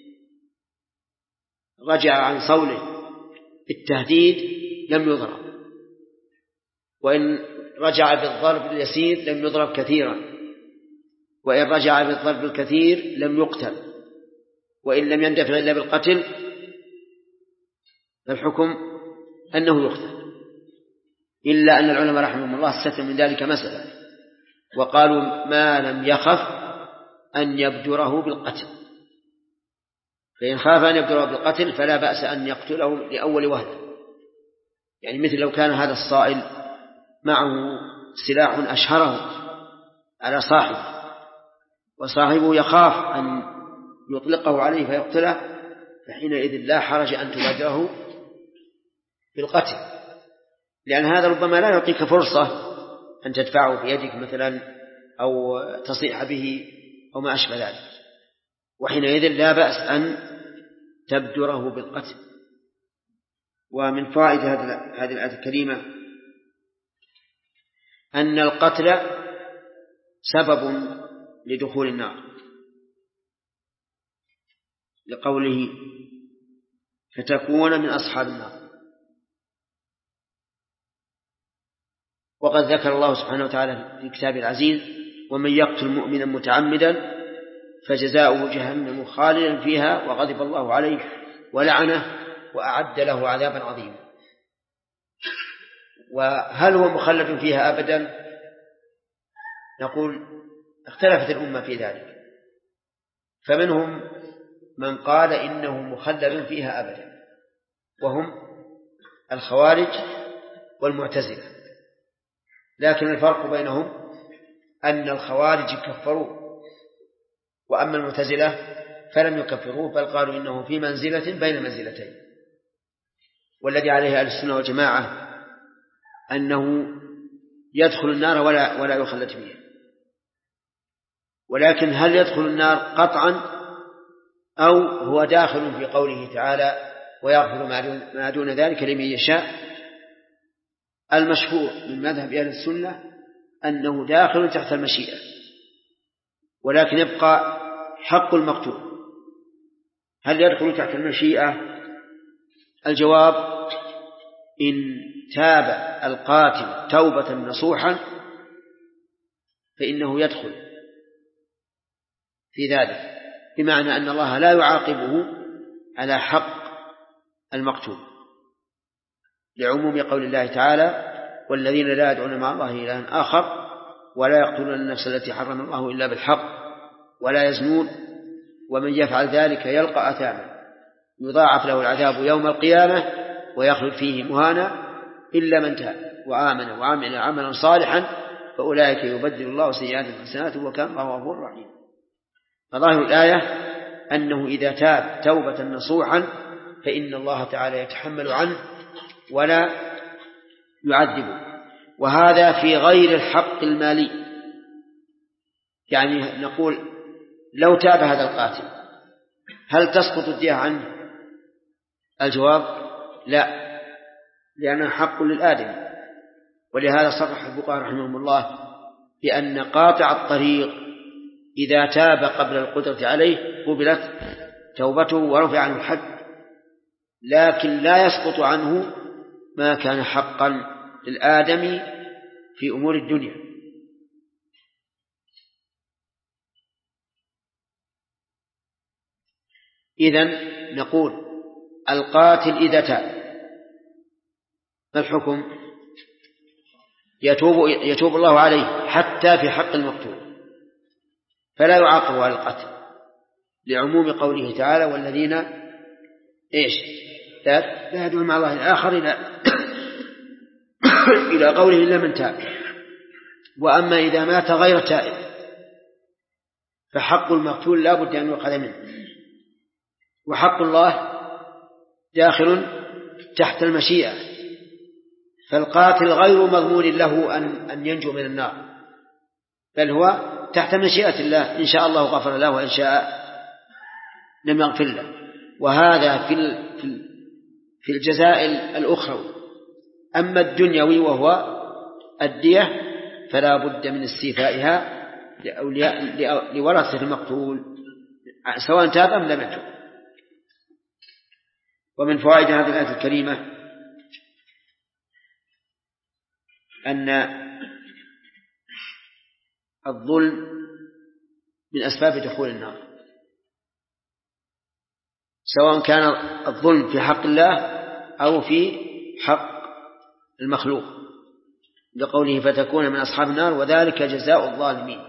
رجع عن صوله بالتهديد لم يضرب، وإن رجع بالضرب اليسير لم يضرب كثيرا، وإن رجع بالضرب الكثير لم يقتل، وإن لم يندفع إلا بالقتل فالحكم أنه يقتل. إلا أن العلماء رحمهم الله استثنوا من ذلك مسألة وقالوا ما لم يخف أن يبدره بالقتل، فإن خاف أن يبدره بالقتل فلا بأس أن يقتله لأول وهلة. يعني مثل لو كان هذا الصائل معه سلاح أشهره على صاحبه وصاحبه يخاف أن يطلقه عليه فيقتله، فحينئذ لا حرج أن تبادره بالقتل، لأن هذا ربما لا يعطيك فرصة أن تدفعه بيدك مثلا أو تصيح به أو ما أشبه ذلك، وحينئذ لا بأس أن تبدره بالقتل. ومن فوائد هذه الآية الكريمة أن القتل سبب لدخول النار، لقوله فتكون من أصحاب النار. وقد ذكر الله سبحانه وتعالى في كتابه العزيز ومن يقتل مؤمنا متعمدا فجزاؤه جهنم خالدا فيها وغضب الله عليه ولعنه وأعد له عذابا عظيما. وهل هو مخلد فيها أبدا؟ نقول اختلفت الأمة في ذلك، فمنهم من قال إنه مخلد فيها أبدا وهم الخوارج والمعتزلة، لكن الفرق بينهم أن الخوارج كفروه وأما المعتزلة فلم يكفروه، بل قالوا إنه في منزلة بين منزلتين. والذي عليه أهل السنة والجماعة أنه يدخل النار ولا يخلد فيها. ولكن هل يدخل النار قطعا أو هو داخل في قوله تعالى ويغفر ما دون ذلك لمن يشاء؟ المشهور من مذهب أهل السنة أنه داخل تحت المشيئة، ولكن يبقى حق المقتول. هل يدخل تحت المشيئة؟ الجواب: إن تاب القاتل توبة نصوحا فإنه يدخل في ذلك، بمعنى أن الله لا يعاقبه على حق المقتول، لعموم قول الله تعالى: والذين لا يدعون مع الله إلها آخر ولا يقتلون النفس التي حرم الله إلا بالحق ولا يزنون ومن يفعل ذلك يلقى أثاما يضاعف له العذاب يوم القيامة ويخلد فيه مهانا إلا من تاب وآمن وعمل عملا صالحا فأولئك يبدل الله سيئاتهم حسنات وكان الله غفورا رحيما. فظاهر الآية أنه إذا تاب توبة نصوحا فإن الله تعالى يتحمل عنه ولا يعذبه، وهذا في غير الحق المالي. يعني نقول لو تاب هذا القاتل هل تسقط الدية عنه؟ الجواب: لا، لأنه حق للآدم. ولهذا صرح الفقهاء رحمهم الله بأن قاطع الطريق إذا تاب قبل القدرة عليه قبلت توبته ورفع عنه الحد، لكن لا يسقط عنه ما كان حقا للآدم في أمور الدنيا. إذن نقول القاتل إذا تاب ما الحكم؟ يتوب الله عليه حتى في حق المقتول، فلا يعاقب على القتل، لعموم قوله تعالى: والذين لا يدعون مع الله الآخر إلى قوله إلا من تاب. وأما إذا مات غير تائب فحق المقتول لا بد أن يؤخذ منه، وحق الله داخل تحت المشيئة، فالقاتل غير مضمون له أن ينجو من النار، بل هو تحت مشيئة الله، إن شاء الله غفر له وإن شاء لم يغفر له. وهذا في الجزاء الأخروي. أما الدنيوي وهو الدية فلا بد من استيفائها لورثة المقتول سواء تاب أم لم يتب. ومن فوائد هذه الآية الكريمة أن الظلم من أسباب دخول النار، سواء كان الظلم في حق الله أو في حق المخلوق، لقوله: فتكون من أصحاب النار وذلك جزاء الظالمين.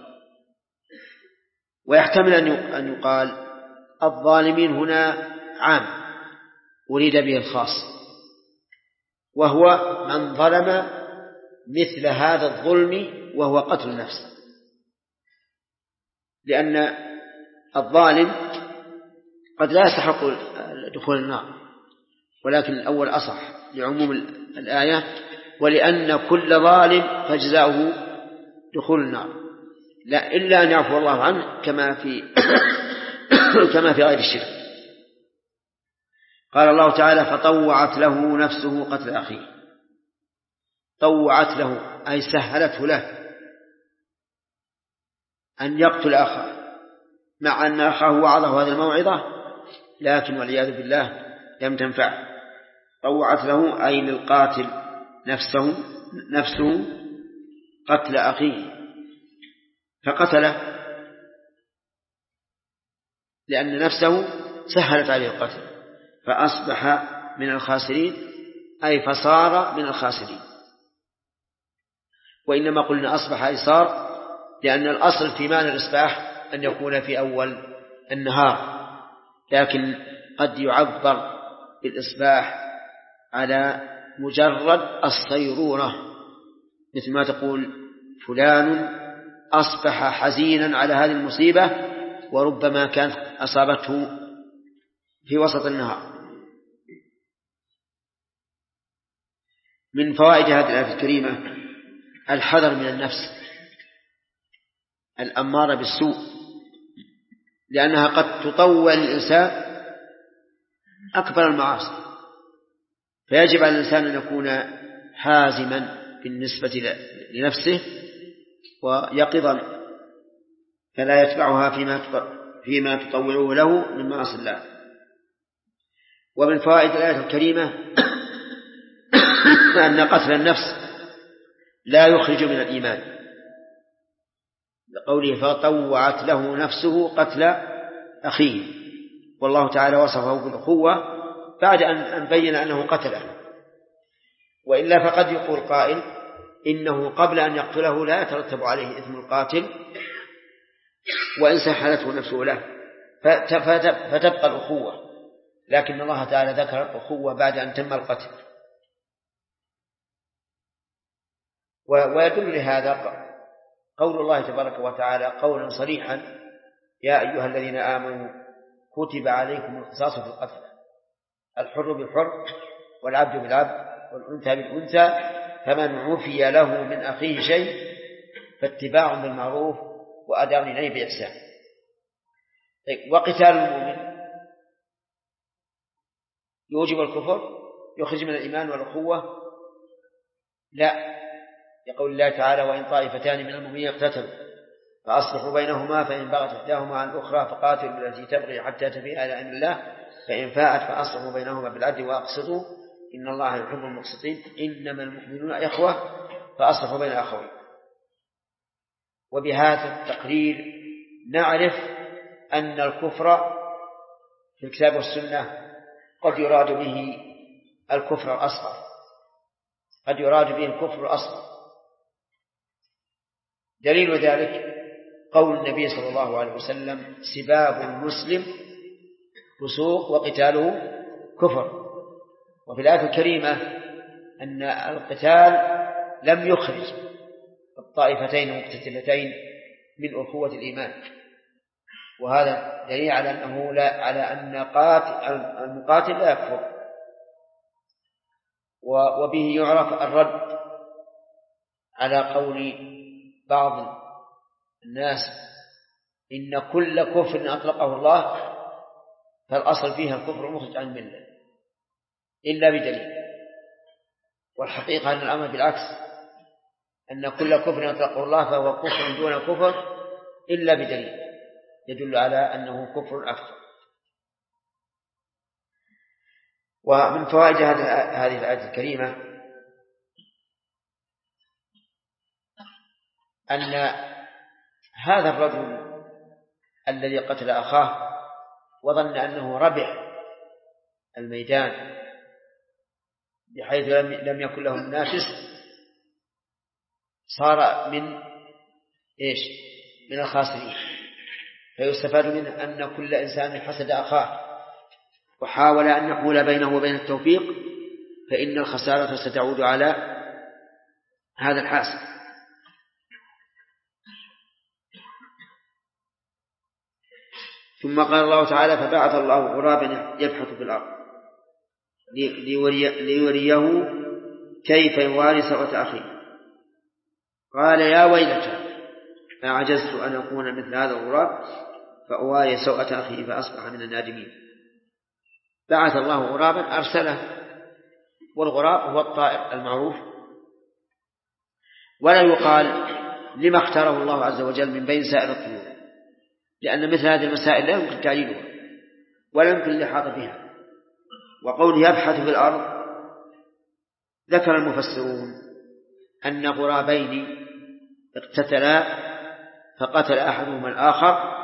ويحتمل أن يقال الظالمين هنا عام أريد به الخاص، وهو من ظلم مثل هذا الظلم وهو قتل النفس، لأن الظالم قد لا يستحق دخول النار، ولكن الأول أصح لعموم الآية، ولأن كل ظالم فجزاؤه دخول النار، لا إلا أن يعفو الله عنه كما في غير الشرك. قال الله تعالى: فطوعت له نفسه قتل أخيه. طوعت له أي سهلته له أن يقتل أخاه، مع أن أخاه وعظه هذه الموعظة لكن والعياذ بالله لم تنفعه. طوعت له أي للقاتل نفسه قتل أخيه فقتله، لأن نفسه سهلت عليه القتل، فأصبح من الخاسرين أي فصار من الخاسرين. وإنما قلنا أصبح أي صار، لأن الأصل في معنى الإصباح أن يكون في أول النهار، لكن قد يعبر بالإصباح على مجرد الصيرورة، مثل ما تقول فلان أصبح حزينا على هذه المصيبة، وربما كانت أصابته في وسط النهار. من فوائد هذه الآية الكريمة الحذر من النفس الأمارة بالسوء، لأنها قد تطول الإنسان أكبر المعاصي، فيجب على الإنسان أن يكون حازما بالنسبة لنفسه ويقظا، فلا يتبعها فيما تطوعه له من معاصي الله. ومن فوائد الآية الكريمة أن قتل النفس لا يخرج من الإيمان، لقوله فطوعت له نفسه قتل أخيه، والله تعالى وصفه بالأخوة بعد أن بين أنه قتله. وإلا فقد يقول قائل إنه قبل أن يقتله لا يترتب عليه إثم القاتل وإن سحلته نفسه له، فتبقى الأخوة، لكن الله تعالى ذكر الأخوة بعد أن تم القتل. ويدل لهذا قول الله تبارك وتعالى قولا صريحا: يا أيها الذين آمنوا كتب عليكم القصاص في القتل، الحر بالحر والعبد بالعبد والأنثى بالأنثى، فمن عفي له من أخيه شيء فاتباع بالمعروف وأداء إليه بإحسان. وقتال المؤمن يوجب الكفر، يخرج من الإيمان والأخوة؟ لا، يقول الله تعالى: وإن طائفتان من المؤمنين اقتتلوا فأصلحوا بينهما، فإن بغت إحداهما عن الأخرى فقاتلوا التي تبغي حتى تفيء إلى أمر الله، فإن فاءت فأصلحوا بينهما بالعدل وأقسطوا إن الله يحب المقسطين، إنما المؤمنون إخوة فأصلحوا بين أخوين. وبهذا التقرير نعرف أن الكفر في الكتاب والسنة قد يراد به الكفر الأصغر، قد يراد به الكفر الأصغر. دليل ذلك قول النبي صلى الله عليه وسلم: سباب المسلم فسوق وقتاله كفر. وفي الآية الكريمة أن القتال لم يخرج الطائفتين المقتتلتين من أخوة الإيمان، وهذا دليل على أنه على أن المقاتل لا يكفر. وبه يعرف الرد على قول بعض الناس إن كل كفر أطلقه الله فالأصل فيها الكفر مخرج عن الملة إلا بدليل. والحقيقة أن الأمر بالعكس، أن كل كفر أطلقه الله فهو كفر دون كفر إلا بدليل يدل على أنه كفر أكبر. ومن فوائد هذه الآية الكريمة أن هذا الرجل الذي قتل أخاه وظن أنه ربح الميدان بحيث لم يكن له منافس صار من الخاسرين. فيستفاد منه أن كل إنسان حسد أخاه وحاول أن يحول بينه وبين التوفيق فإن الخسارة ستعود على هذا الحاسد. ثم قال الله تعالى: فبعث الله غرابا يبحث في الأرض ليريه كيف يواري سوءة أخيه، قال: يا ويلتى أعجزت أن أكون مثل هذا الغراب فأواري سوءة أخيه فأصبح من النادمين. بعث الله غرابا أرسله، والغراب هو الطائر المعروف، ولا يقال لما اختاره الله عز وجل من بين سائر الطيور، لأن مثل هذه المسائل لا يمكن تعليلها ولا يمكن الإحاطة بها. وقوله يبحث في الأرض ذكر المفسرون أن غرابين اقتتلا فقتل أحدهما الآخر،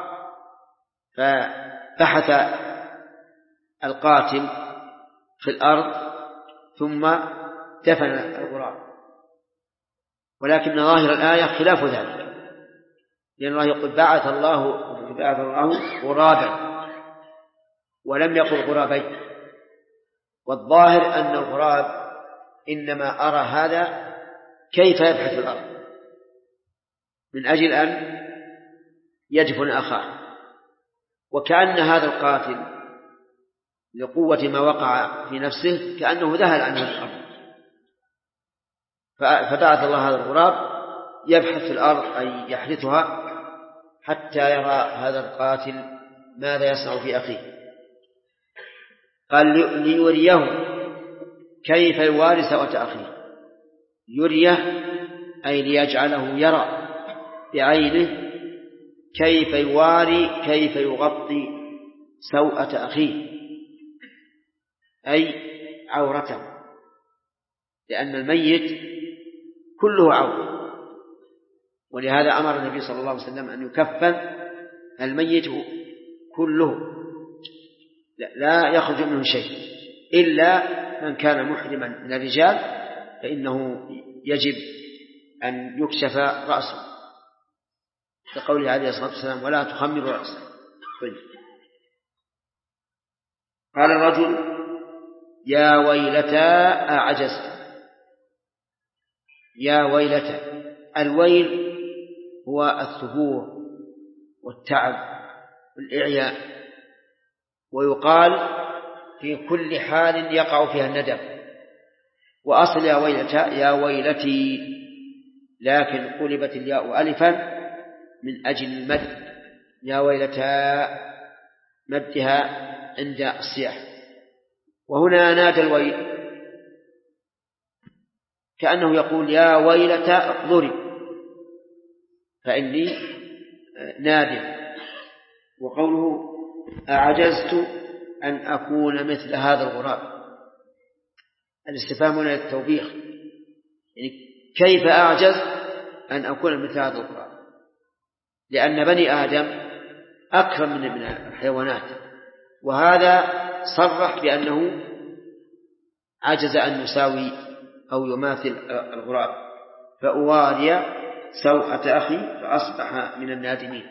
فبحث القاتل في الأرض ثم دفن الغراب، ولكن ظاهر الآية خلاف ذلك، لأن الله يقول بعث الله غرابا ولم يقل غرابين، والظاهر أن الغراب إنما أرى هذا كيف يبحث في الأرض من أجل أن يدفن أخاه، وكأن هذا القاتل لقوة ما وقع في نفسه كأنه ذهل عنه الأرض، فبعث الله هذا الغراب يبحث في الأرض أي يحرثها حتى يرى هذا القاتل ماذا يصنع في أخيه. قال ليريه كيف يواري سوءة أخيه. يريه أي ليجعله يرى بعينه كيف يواري كيف يغطي سوءة أخيه أي عورته، لأن الميت كله عورة، ولهذا أمر النبي صلى الله عليه وسلم أن يكفن الميت كله لا يخرج منه شيء إلا من كان محرما من الرجال فإنه يجب أن يكشف رأسه كقوله عليه الصلاة والسلام ولا تخمر رأسه. قال الرجل يا ويلتا أعجزت. يا ويلتا، الويل هو الثبور والتعب والإعياء، ويقال في كل حال يقع فيها الندم. وأصل يا ويلتا يا ويلتي، لكن قلبت الياء ألفا من أجل المد، يا ويلتا مدها عند الصياح. وهنا نادى الويل كأنه يقول يا ويلتا اقدري فإني نادم. وقوله أعجزت أن أكون مثل هذا الغراب، الاستفهام هنا للتوبيخ، يعني كيف أعجز أن أكون مثل هذا الغراب، لأن بني آدم أكرم من الحيوانات، وهذا صرح بأنه عجز أن يساوي أو يماثل الغراب. فأواري سوءة أخي فأصبح من النادمين.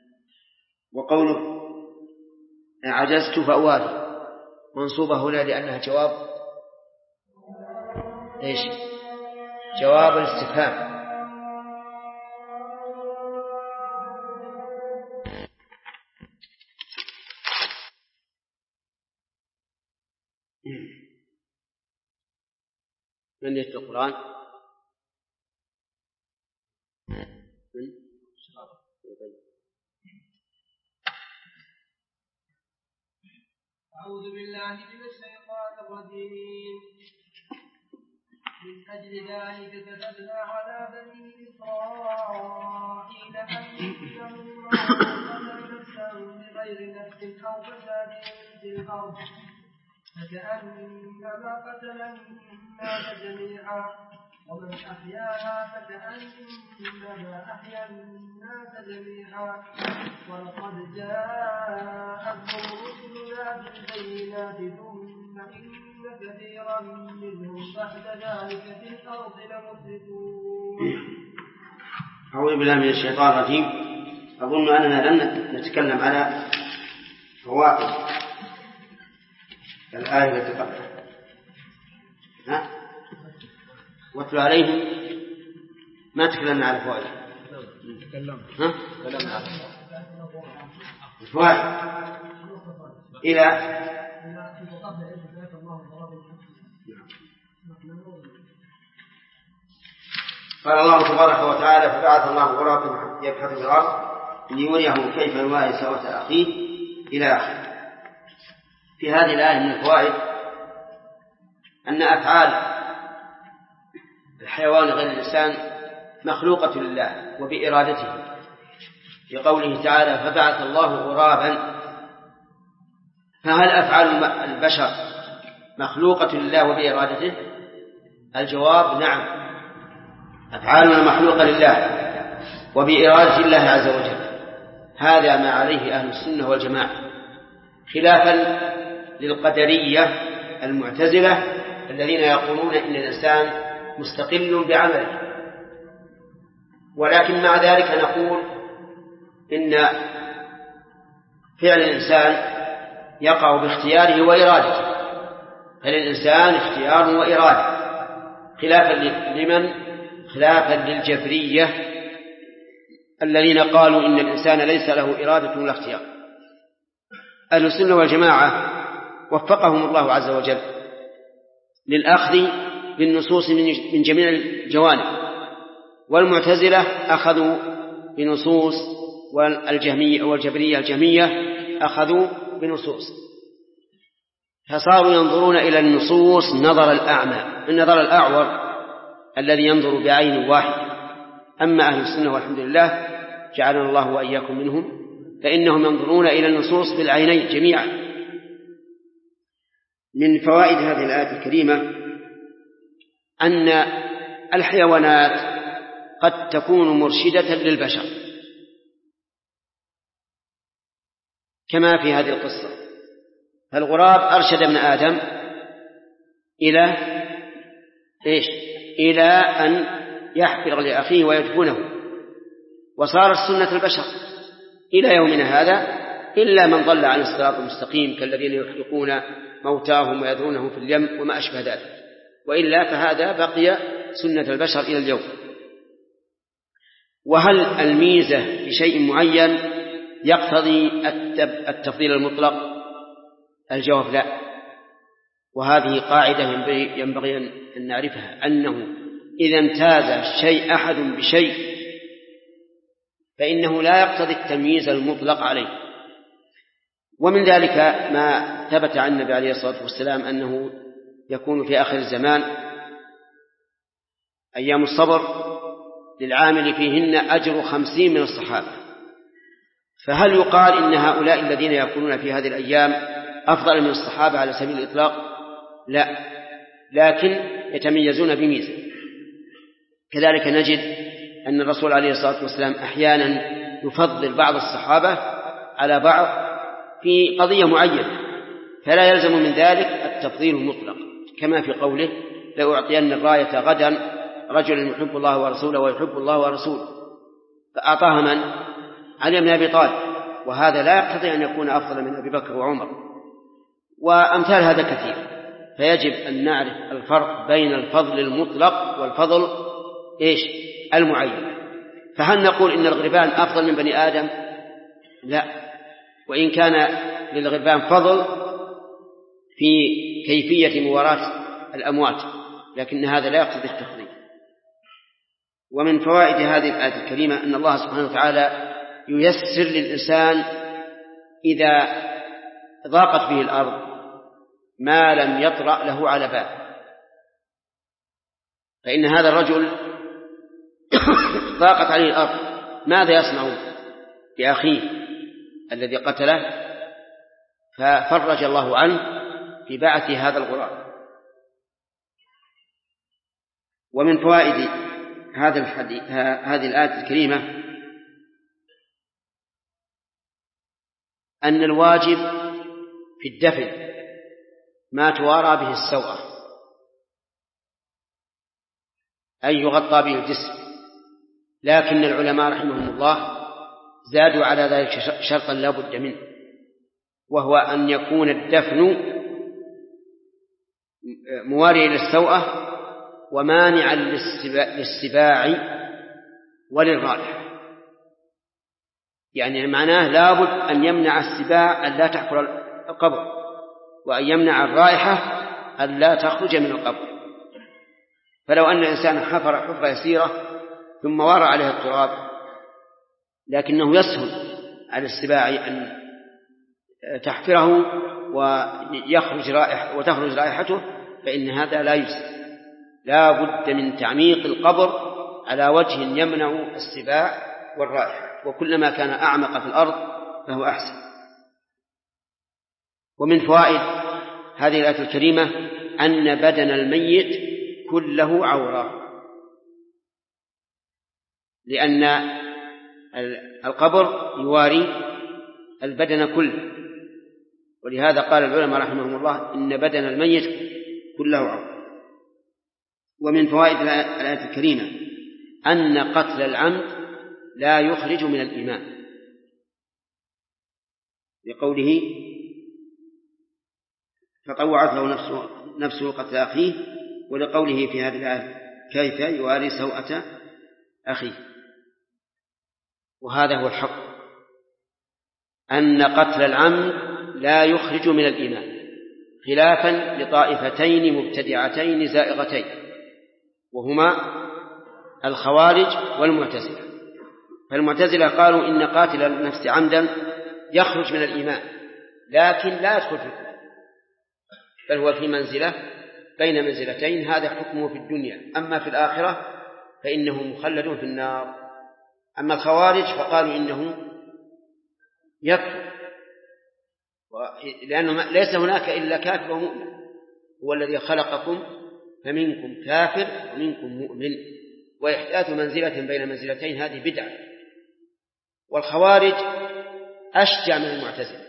وقوله عجزت فأواري منصوبة هنا لأنها جواب إيش؟ جواب الاستفهام. من يتلو القرآن؟ أعوذ بالله من الشيطان الرجيم. من أجل ذلك كتبنا على بني إسرائيل أنه من قتل نفسا بغير نفس أو فساد في الأرض فكأنما قتل الناس جميعا ومن أحياها فكأنما أحيا الناس جميعا ولقد جاءتهم رسلنا بالبينات ثم إن كثيرا منهم بعد ذلك في الأرض لمسرفون. أعوذ بالله من الشيطان الرجيم. أظن أننا لن نتكلم على فوائد الآية التي قبلها. واتلو عليهم ما تكلمنا على فوائد. تكلمنا على الفوائد إلى قال الله تبارك وتعالى فبعث الله غرابا يبحث في الأرض ليريه كيف يواري سوءة أخيه إلى آخره. في هذه الآية من الفوائد أن أفعال الحيوان غير الإنسان مخلوقة لله وبإرادته، لقوله تعالى فبعث الله غرابا. فهل أفعال البشر مخلوقة لله وبإرادته؟ الجواب نعم، أفعالنا مخلوقة لله وبإرادة الله عز وجل. هذا ما عليه أهل السنة والجماعة، خلافا للقدرية المعتزلة الذين يقولون إن الإنسان مستقل بعمله. ولكن مع ذلك نقول إن فعل الإنسان يقع باختياره وإرادته، فللإنسان اختيار وإرادة، خلافا لمن؟ خلافا للجبرية الذين قالوا إن الإنسان ليس له إرادة ولا اختيار. أهل السنة والجماعة وفقهم الله عز وجل للأخذ بالنصوص من جميع الجوانب، والمعتزلة أخذوا بنصوص، والجهمية والجبرية الجهمية أخذوا بنصوص، فصاروا ينظرون إلى النصوص نظر الأعمى، النظر الأعور الذي ينظر بعين واحد. أما أهل السنة والحمد لله جعلنا الله وإياكم منهم، فإنهم ينظرون إلى النصوص بالعينين جميعا. من فوائد هذه الآية الكريمة أن الحيوانات قد تكون مرشدة للبشر كما في هذه القصة، فالغراب أرشد ابن آدم إلى أن يحفر لأخيه ويدفنه، وصارت سنة البشر إلى يومنا هذا، إلا من ضل عن الصراط المستقيم كالذين يحرقون موتاهم ويذرونهم في اليم وما أشبه ذلك، وإلا فهذا بقي سنة البشر إلى اليوم. وهل الميزة بشيء معين يقتضي التفضيل المطلق؟ الجواب لا، وهذه قاعدة ينبغي أن نعرفها، أنه إذا امتاز شيء أحد بشيء فإنه لا يقتضي التمييز المطلق عليه. ومن ذلك ما ثبت عن النبي عليه الصلاة والسلام أنه يكون في آخر الزمان أيام الصبر للعامل فيهن أجر 50 من الصحابة، فهل يقال إن هؤلاء الذين يكونون في هذه الأيام أفضل من الصحابة على سبيل الإطلاق؟ لا، لكن يتميزون بميزة. كذلك نجد أن الرسول عليه الصلاة والسلام أحيانا يفضل بعض الصحابة على بعض في قضية معينة، فلا يلزم من ذلك التفضيل المطلق، كما في قوله لأعطين الراية غدا رجل يحب الله ورسوله ويحب الله ورسوله، فأعطاها من؟ علي بن أبي طالب، وهذا لا يقتضي أن يكون أفضل من أبي بكر وعمر، وأمثال هذا كثير. فيجب أن نعرف الفرق بين الفضل المطلق والفضل المعين. فهل نقول إن الغربان أفضل من بني آدم؟ لا، وإن كان للغربان فضل في كيفية مواراة الأموات، لكن هذا لا يقتضي التفضيل. ومن فوائد هذه الآية الكريمة أن الله سبحانه وتعالى ييسر للإنسان إذا ضاقت به الأرض ما لم يطرأ له على بال. فإن هذا الرجل ضاقت عليه الأرض، ماذا يصنع بأخيه الذي قتله؟ ففرج الله عنه ببعث هذا الغراب. ومن فوائد هذه الآية الكريمة أن الواجب في الدفن ما توارى به السوءة، أن يغطى به الجسم، لكن العلماء رحمهم الله زادوا على ذلك شرطا لا بد منه، وهو أن يكون الدفن مواريا للسوءة ومانعا للسباع وللرائحة. يعني معناه لابد أن يمنع السباع أن لا تحفر القبر، وأن يمنع الرائحة أن لا تخرج من القبر. فلو أن الإنسان حفر حفرة يسيرة ثم وارى عليها التراب لكنه يسهل على السباع أن تحفره وتخرج رائحته، فإن هذا لا يجزي. لا بد من تعميق القبر على وجه يمنع السباع والرائحة، وكلما كان أعمق في الأرض فهو أحسن. ومن فوائد هذه الآية الكريمة أن بدن الميت كله عورة، لأن القبر يواري البدن كله، ولهذا قال العلماء رحمهم الله إن بدن الميت كله عورة. ومن فوائد الآية الكريمة أن قتل العمد لا يخرج من الإيمان، لقوله فطوعت له نفسه قتل أخيه، ولقوله في هذه الآية كيف يواري سوءة أخيه. وهذا هو الحق، أن قتل العمد لا يخرج من الإيمان، خلافا لطائفتين مبتدعتين زائغتين، وهما الخوارج والمعتزلة. فالمعتزلة قالوا إن قاتل النفس عمدا يخرج من الإيمان لكن لا يدخل في الكفر، بل هو في منزلة بين منزلتين، هذا حكمه في الدنيا، أما في الآخرة فإنه مخلد في النار. أما الخوارج فقالوا إنه يكفر، لأنه ليس هناك إلا كافر ومؤمن، هو الذي خلقكم فمنكم كافر ومنكم مؤمن، وإحداث منزلة بين منزلتين هذه بدعة. والخوارج أشجع من المعتزلة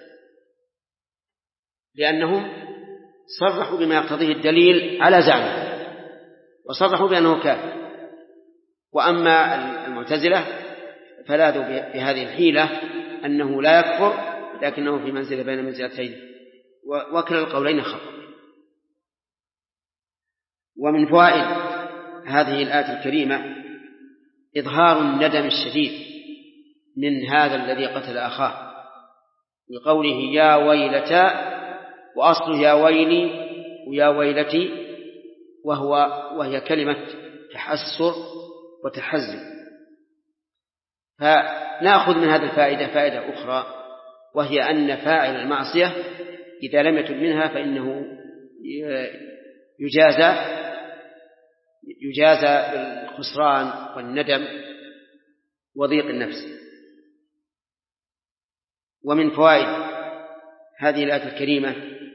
لأنهم صرحوا بما يقتضيه الدليل على زعمه وصرحوا بأنه كافر. وأما المعتزلة فلاذوا بهذه الحيلة أنه لا يكفر لكنه في منزلة بين منزلتين، وكلا القولين خطأ. ومن فوائد هذه الآية الكريمة إظهار الندم الشديد من هذا الذي قتل أخاه، بقوله يا ويلتى، وأصله يا ويلي ويا ويلتي، وهي كلمة تحسر وتحزن. فنأخذ من هذه الفائدة فائدة أخرى، وهي أن فاعل المعصية إذا لم يتب منها فإنه يجازى بالخسران والندم وضيق النفس. ومن فوائد هذه الآية الكريمة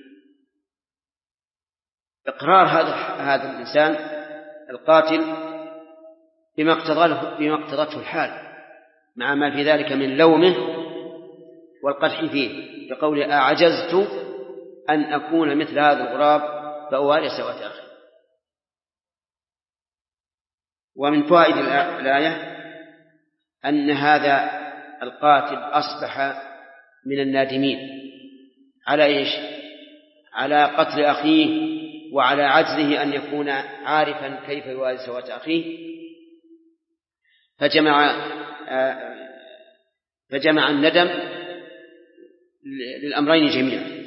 إقرار هذا الإنسان القاتل بما اقتضته الحال، مع ما في ذلك من لومه والقدح فيه، بقوله أعجزت أن أكون مثل هذا الغراب فأواري سوءة أخي. ومن فوائد الآية أن هذا القاتل أصبح من النادمين على إيش؟ على قتل أخيه وعلى عجزه أن يكون عارفا كيف يواري سوءة أخيه، فجمع الندم للأمرين جميعا.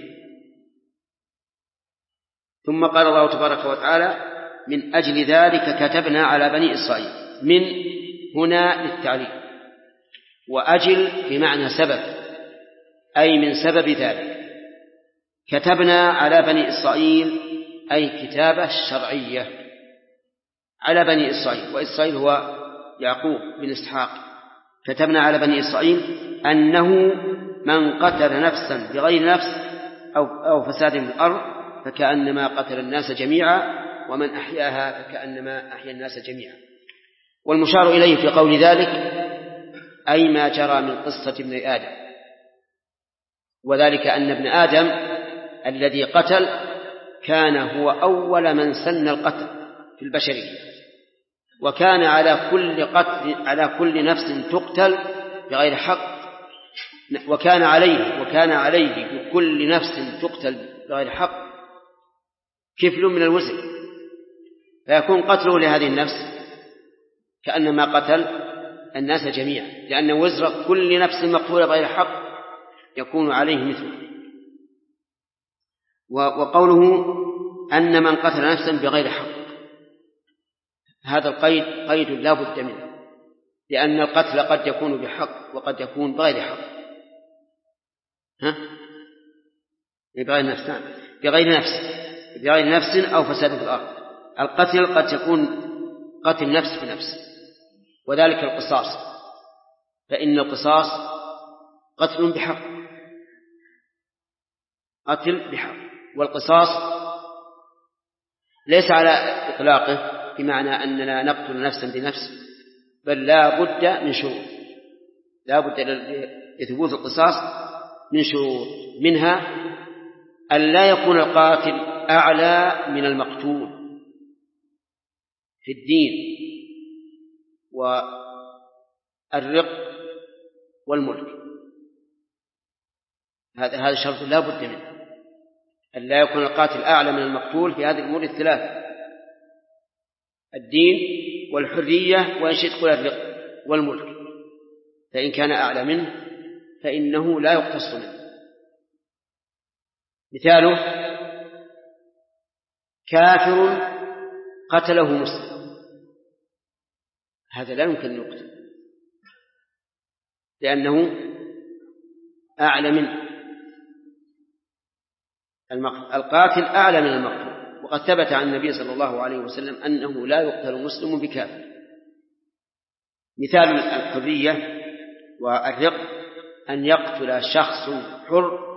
ثم قال الله تبارك وتعالى من أجل ذلك كتبنا على بني إسرائيل، من هنا للتعليل، وأجل بمعنى سبب، أي من سبب ذلك كتبنا على بني إسرائيل، أي كتابة الشرعية على بني إسرائيل، وإسرائيل هو يعقوب بن إسحاق. كتبنا على بني إسرائيل أنه من قتل نفسا بغير نفس أو فساد في الأرض فكأنما قتل الناس جميعا، ومن أحياها فكأنما أحيا الناس جميعا. والمشار إليه في قول ذلك أي ما جرى من قصة ابن آدم، وذلك أن ابن آدم الذي قتل كان هو أول من سن القتل في البشرية، وكان على كل نفس تقتل بغير حق، وكان عليه بكل نفس تقتل بغير حق كفل من الوزر، فيكون قتله لهذه النفس كأنما قتل الناس جميعا، لأن وزر كل نفس مقتولة بغير حق يكون عليه مثله. وقوله أن من قتل نفسا بغير حق، هذا القيد قيد لا بد منه، لأن القتل قد يكون بحق وقد يكون بغير حق. بغير نفس أو فساد في الأرض. القتل قد يكون قتل نفس بنفس، وذلك القصاص، فإن القصاص قتل بحق، والقصاص ليس على إطلاقه بمعنى أننا نقتل نفسا بنفس، بل لا بد من شروط، لا بد لثبوت القصاص من شروط، منها أن لا يكون القاتل أعلى من المقتول في الدين والرق والملك، هذا شرط لا بد منه، أن لا يكون القاتل أعلى من المقتول في هذه الأمور الثلاث: الدين والحرية وإن شئت قل الرق والملك، فإن كان أعلى منه فإنه لا يقتص منه. مثاله كافر قتله مسلم، هذا لا يمكن أن يقتل، لأنه أعلى منه. القاتل أعلى من المقتول، وقد ثبت عن النبي صلى الله عليه وسلم أنه لا يقتل مسلم بكافر. مثال الحرية والرق أن يقتل شخص حر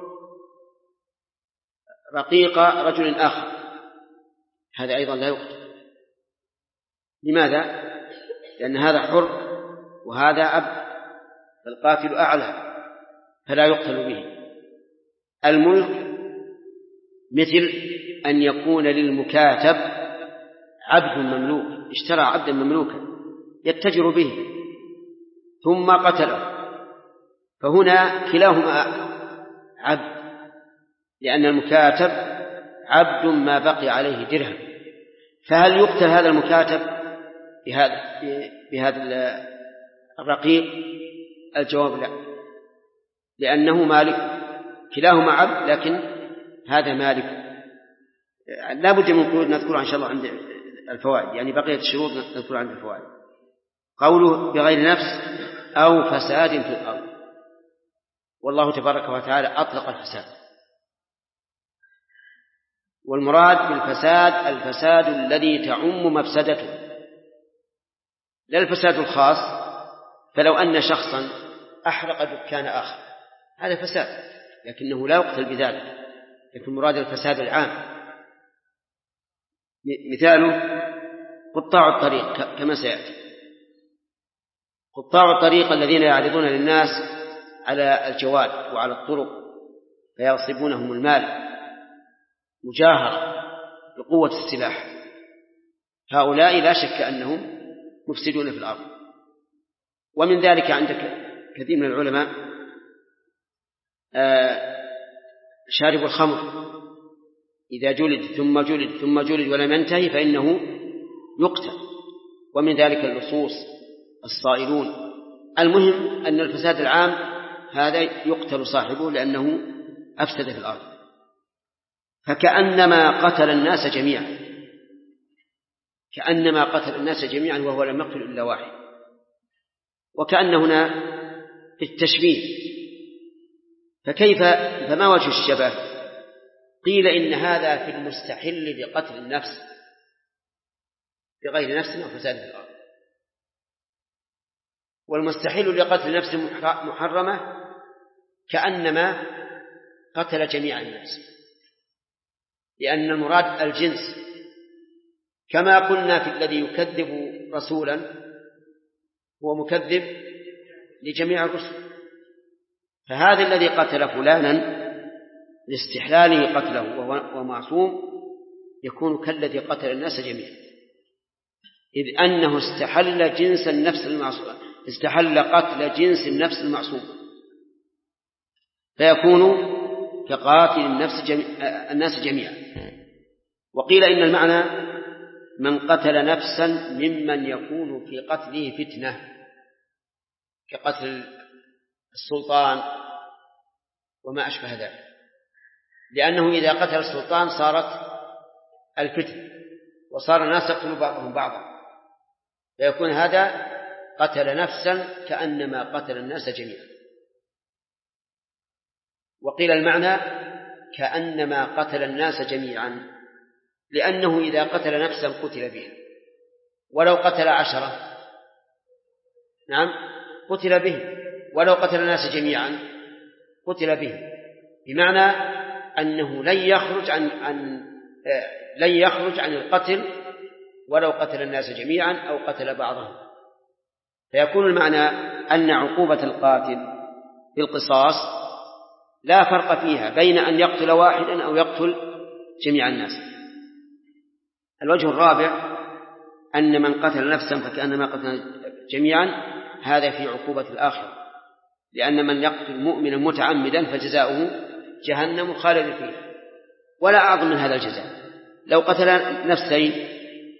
رقيق رجل آخر، هذا أيضا لا يقتل. لماذا؟ لأن هذا حر وهذا عبد، فالقاتل أعلى فلا يقتل به. الملك مثل أن يكون للمكاتب عبد مملوك، اشترى عبدا مملوكا يتجر به ثم قتله، فهنا كلاهما عبد، لأن المكاتب عبد ما بقي عليه درهم. فهل يقتل هذا المكاتب بهذا الرقيق؟ الجواب لا، لأنه مالك، كلاهما عبد لكن هذا مالك. لا بد من قيود نذكرها إن شاء الله عند الفوائد، يعني بقية الشروط نذكرها عند الفوائد. قوله بغير نفس أو فساد في الأرض، والله تبارك وتعالى أطلق الفساد، والمراد بالفساد الفساد الذي تعم مفسدته، لا الفساد الخاص. فلو أن شخصا أحرق دكان آخر هذا فساد، لكنه لا يقتل بذلك، لكن مراد الفساد العام. مثاله قطاع الطريق كما سيأتي. قطاع الطريق الذين يعرضون للناس على الجواد وعلى الطرق فيغصبونهم المال مجاهرة بقوة السلاح، هؤلاء لا شك أنهم مفسدون في الأرض. ومن ذلك عندك كثير من العلماء شارب الخمر إذا جلد ثم جلد ثم جلد ولم ينتهي فإنه يقتل، ومن ذلك اللصوص الصائلون. المهم أن الفساد العام هذا يقتل صاحبه لأنه أفسد في الأرض، فكأنما قتل الناس جميعا، كأنما قتل الناس جميعا وهو لم يقتل إلا واحد. وكأن هنا التشبيه، فما وجه الشبه؟ قيل إن هذا في المستحل بقتل النفس بغير نفس أو فساد في الأرض، والمستحيل لقتل نفس محرمة كأنما قتل جميع الناس، لأن المراد الجنس، كما قلنا في الذي يكذب رسولا هو مكذب لجميع الرسل. فهذا الذي قتل فلانا لاستحلاله قتله وهو معصوم يكون كالذي قتل الناس جميعا، إذ أنه استحل جنس النفس المعصوم، استحل قتل جنس النفس المعصوم، فيكون كقاتل الناس جميعا. وقيل إن المعنى من قتل نفسا ممن يكون في قتله فتنة، كقتل السلطان وما أشبه ذلك، لأنه إذا قتل السلطان صارت الفتنة وصار الناس يقتلون بعضهم بعضا، فيكون هذا قتل نفسا كأنما قتل الناس جميعا. وقيل المعنى كأنما قتل الناس جميعا، لأنه إذا قتل نفسا قتل به، ولو قتل 10 قتل به، ولو قتل الناس جميعا قتل به، بمعنى أنه لن يخرج عن القتل ولو قتل الناس جميعا أو قتل بعضهم. فيكون المعنى أن عقوبة القاتل بالقصاص لا فرق فيها بين أن يقتل واحدا أو يقتل جميع الناس. الوجه الرابع أن من قتل نفسا فكأنما قتل جميعا، هذا في عقوبة الآخرة، لأن من يقتل مؤمنا متعمدا فجزاؤه جهنم خالدا فيها، ولا أعظم من هذا الجزاء. لو قتل نفسين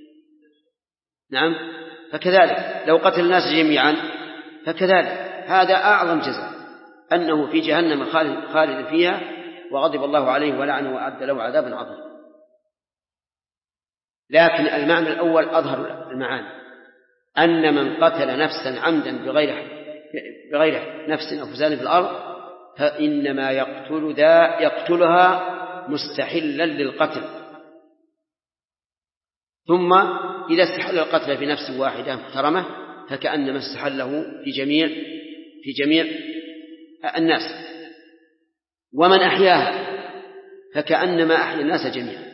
فكذلك، لو قتل الناس جميعا فكذلك، هذا أعظم جزاء، أنه في جهنم خالدا فيها وغضب الله عليه ولعنه وأعد له عذابا عظيما. لكن المعنى الأول أظهر المعاني، أن من قتل نفسا عمدا بغير نفس أو فساد في الأرض فإنما يقتلها مستحلا للقتل، ثم إذا استحل القتل في نفس واحدة محترمة فكأنما استحله في جميع الناس. ومن أحياها فكأنما أحيا الناس جميعا.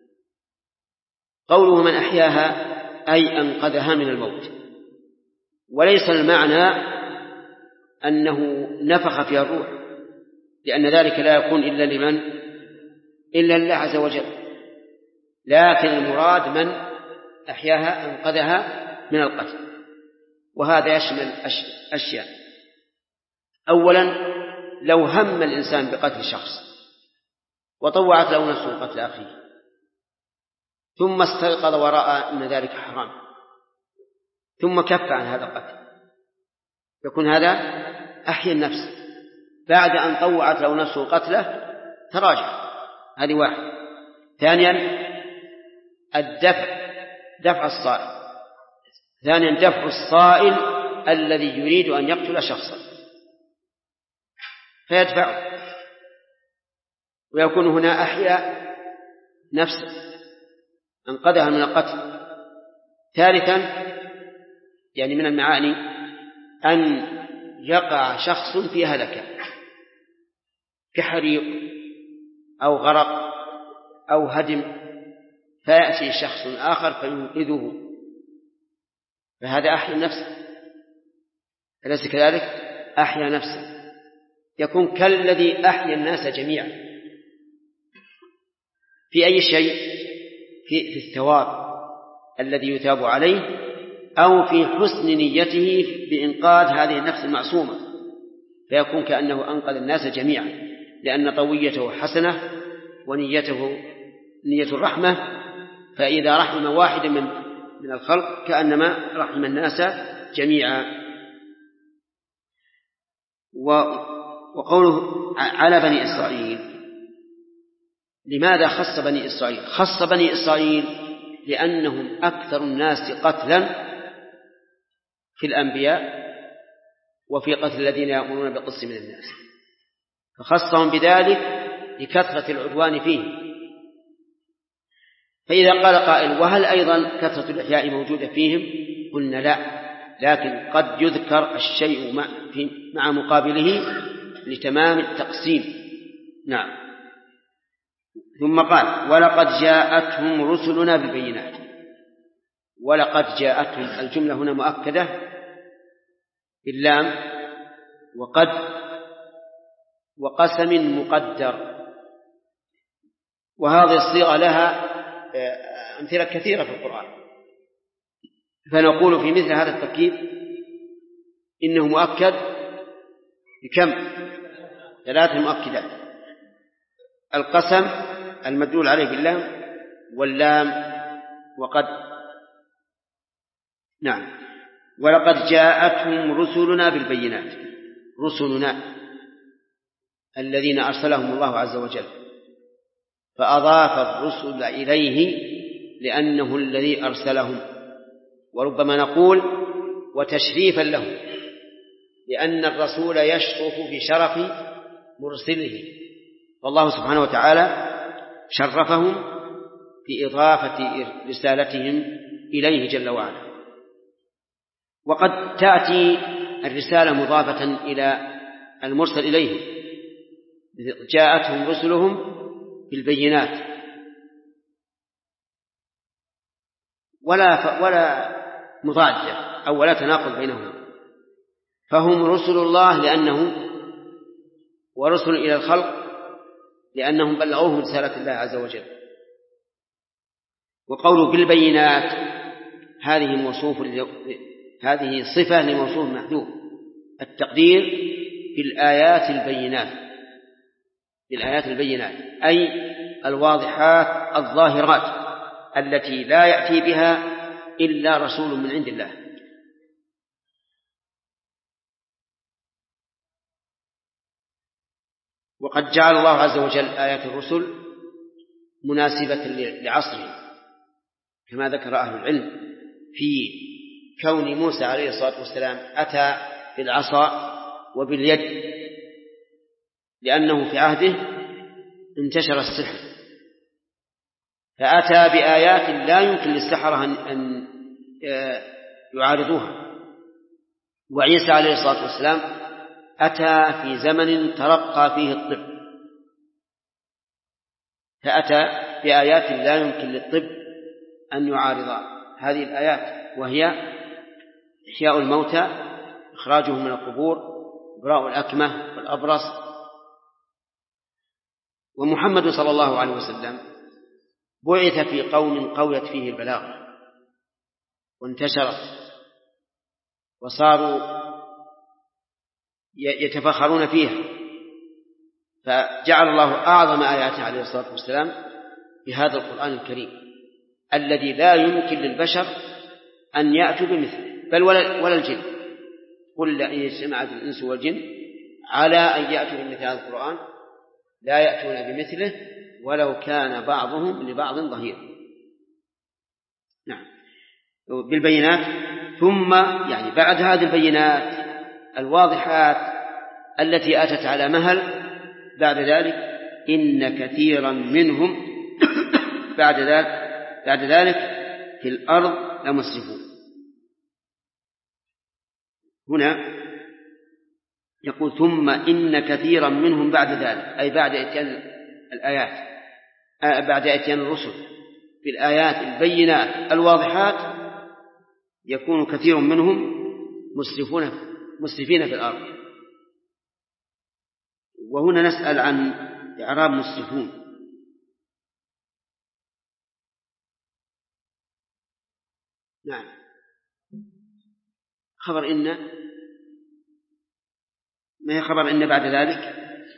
قوله من أحياها أي أنقذها من الموت، وليس المعنى أنه نفخ فيها الروح، لأن ذلك لا يكون إلا لله عز وجل، لكن المراد من أحياها أنقذها من القتل. وهذا يشمل أشياء. أولا، لو هم الإنسان بقتل شخص وطوعت له نفسه قتل أخيه ثم استيقظ ورأى أن ذلك حرام ثم كف عن هذا القتل، يكون هذا أحيا النفس. بعد أن طوعت له نفسه قتله تراجع، هذه واحد. ثانيا، دفع الصائل. ثانيا، دفع الصائل الذي يريد أن يقتل شخصا فيدفعه، ويكون هنا أحيا نفسه أنقذها من القتل. ثالثا، يعني من المعاني أن يقع شخص في هلكة كحريق أو غرق أو هدم، فيأتي شخص آخر فينقذه، فهذا أحيا نفسه. أليس كذلك؟ أحيا نفسه، يكون كالذي أحيا الناس جميعا. في أي شيء؟ في الثواب الذي يثاب عليه، أو في حسن نيته بإنقاذ هذه النفس المعصومة، فيكون كأنه أنقذ الناس جميعا، لأن طويته حسنة ونيته نية الرحمة، فإذا رحم واحدا من الخلق كأنما رحم الناس جميعا. وقوله على بني إسرائيل، لماذا خص بني إسرائيل؟ خص بني إسرائيل لأنهم أكثر الناس قتلا في الأنبياء وفي قتل الذين يأمرون بالقسط من الناس، فخصهم بذلك لكثرة العدوان فيه. فإذا قال قائل وهل أيضا كثرة الإحياء موجودة فيهم؟ قلنا لا، لكن قد يذكر الشيء مع مقابله لتمام التقسيم. نعم. ثم قال ولقد جاءتهم رسلنا بالبينات. ولقد جاءتهم، الجملة هنا مؤكدة باللام وقد وقسم مقدر، وهذه الصيغة لها أمثلة كثيرة في القرآن، فنقول في مثل هذا التركيب إنه مؤكد بكم؟ 3 مؤكدات: القسم المدلول عليه باللام، واللام، وقد. نعم. ولقد جاءتهم رسلنا بالبينات، رسلنا الذين أرسلهم الله عز وجل، فأضاف الرسل إليه لأنه الذي أرسلهم، وربما نقول وتشريفا له، لأن الرسول يشرف في شرف مرسله، والله سبحانه وتعالى شرفهم بإضافة رسالتهم إليه جل وعلا. وقد تأتي الرسالة مضافة إلى المرسل إليه، جاءتهم رسلهم بالبينات، ولا مضادة أو ولا تناقض بينهما، فهم رسل الله لأنه ورسل إلى الخلق لأنهم بلغوهم رسالة الله عز وجل. وقوله بالبينات هذه صفة لموصوف محذوف، التقدير بالآيات البينات أي الواضحات الظاهرات التي لا يأتي بها إلا رسول من عند الله. وقد جعل الله عز وجل آيات الرسل مناسبة لعصره، كما ذكر أهل العلم في كون موسى عليه الصلاة والسلام أتى بالعصا وباليد، لأنه في عهده انتشر السحر، فأتى بآيات لا يمكن للسحرة أن يعارضوها. وعيسى عليه الصلاة والسلام أتى في زمن ترقى فيه الطب، فأتى بآيات لا يمكن للطب أن يعارض هذه الآيات، وهي إحياء الموتى، إخراجهم من القبور، إبراء الأكمة والأبرص. ومحمد صلى الله عليه وسلم بعث في قوم قويت فيه البلاغة وانتشرت وصاروا يتفخرون فيها، فجعل الله أعظم آياته عليه الصلاة والسلام بهذا القرآن الكريم الذي لا يمكن للبشر أن يأتوا بمثله، بل ولا الجن. قل إن اجتمعت الإنس والجن على أن يأتوا بمثل هذا القرآن لا يأتون بمثله ولو كان بعضهم لبعض ظهير. نعم، بالبينات. ثم يعني بعد هذه البينات الواضحات التي أتت على مهل، بعد ذلك إن كثيرا منهم بعد ذلك في الأرض لمسرفون. هنا يقول ثم إن كثيرا منهم بعد ذلك، أي بعد إتيان الآيات، بعد إتيان الرسل بالآيات البينات الواضحات، يكون كثير منهم مسرفين في الأرض. وهنا نسأل عن إعراب مسرفون. نعم، خبر إن، ما هي خبر إن بعد ذلك؟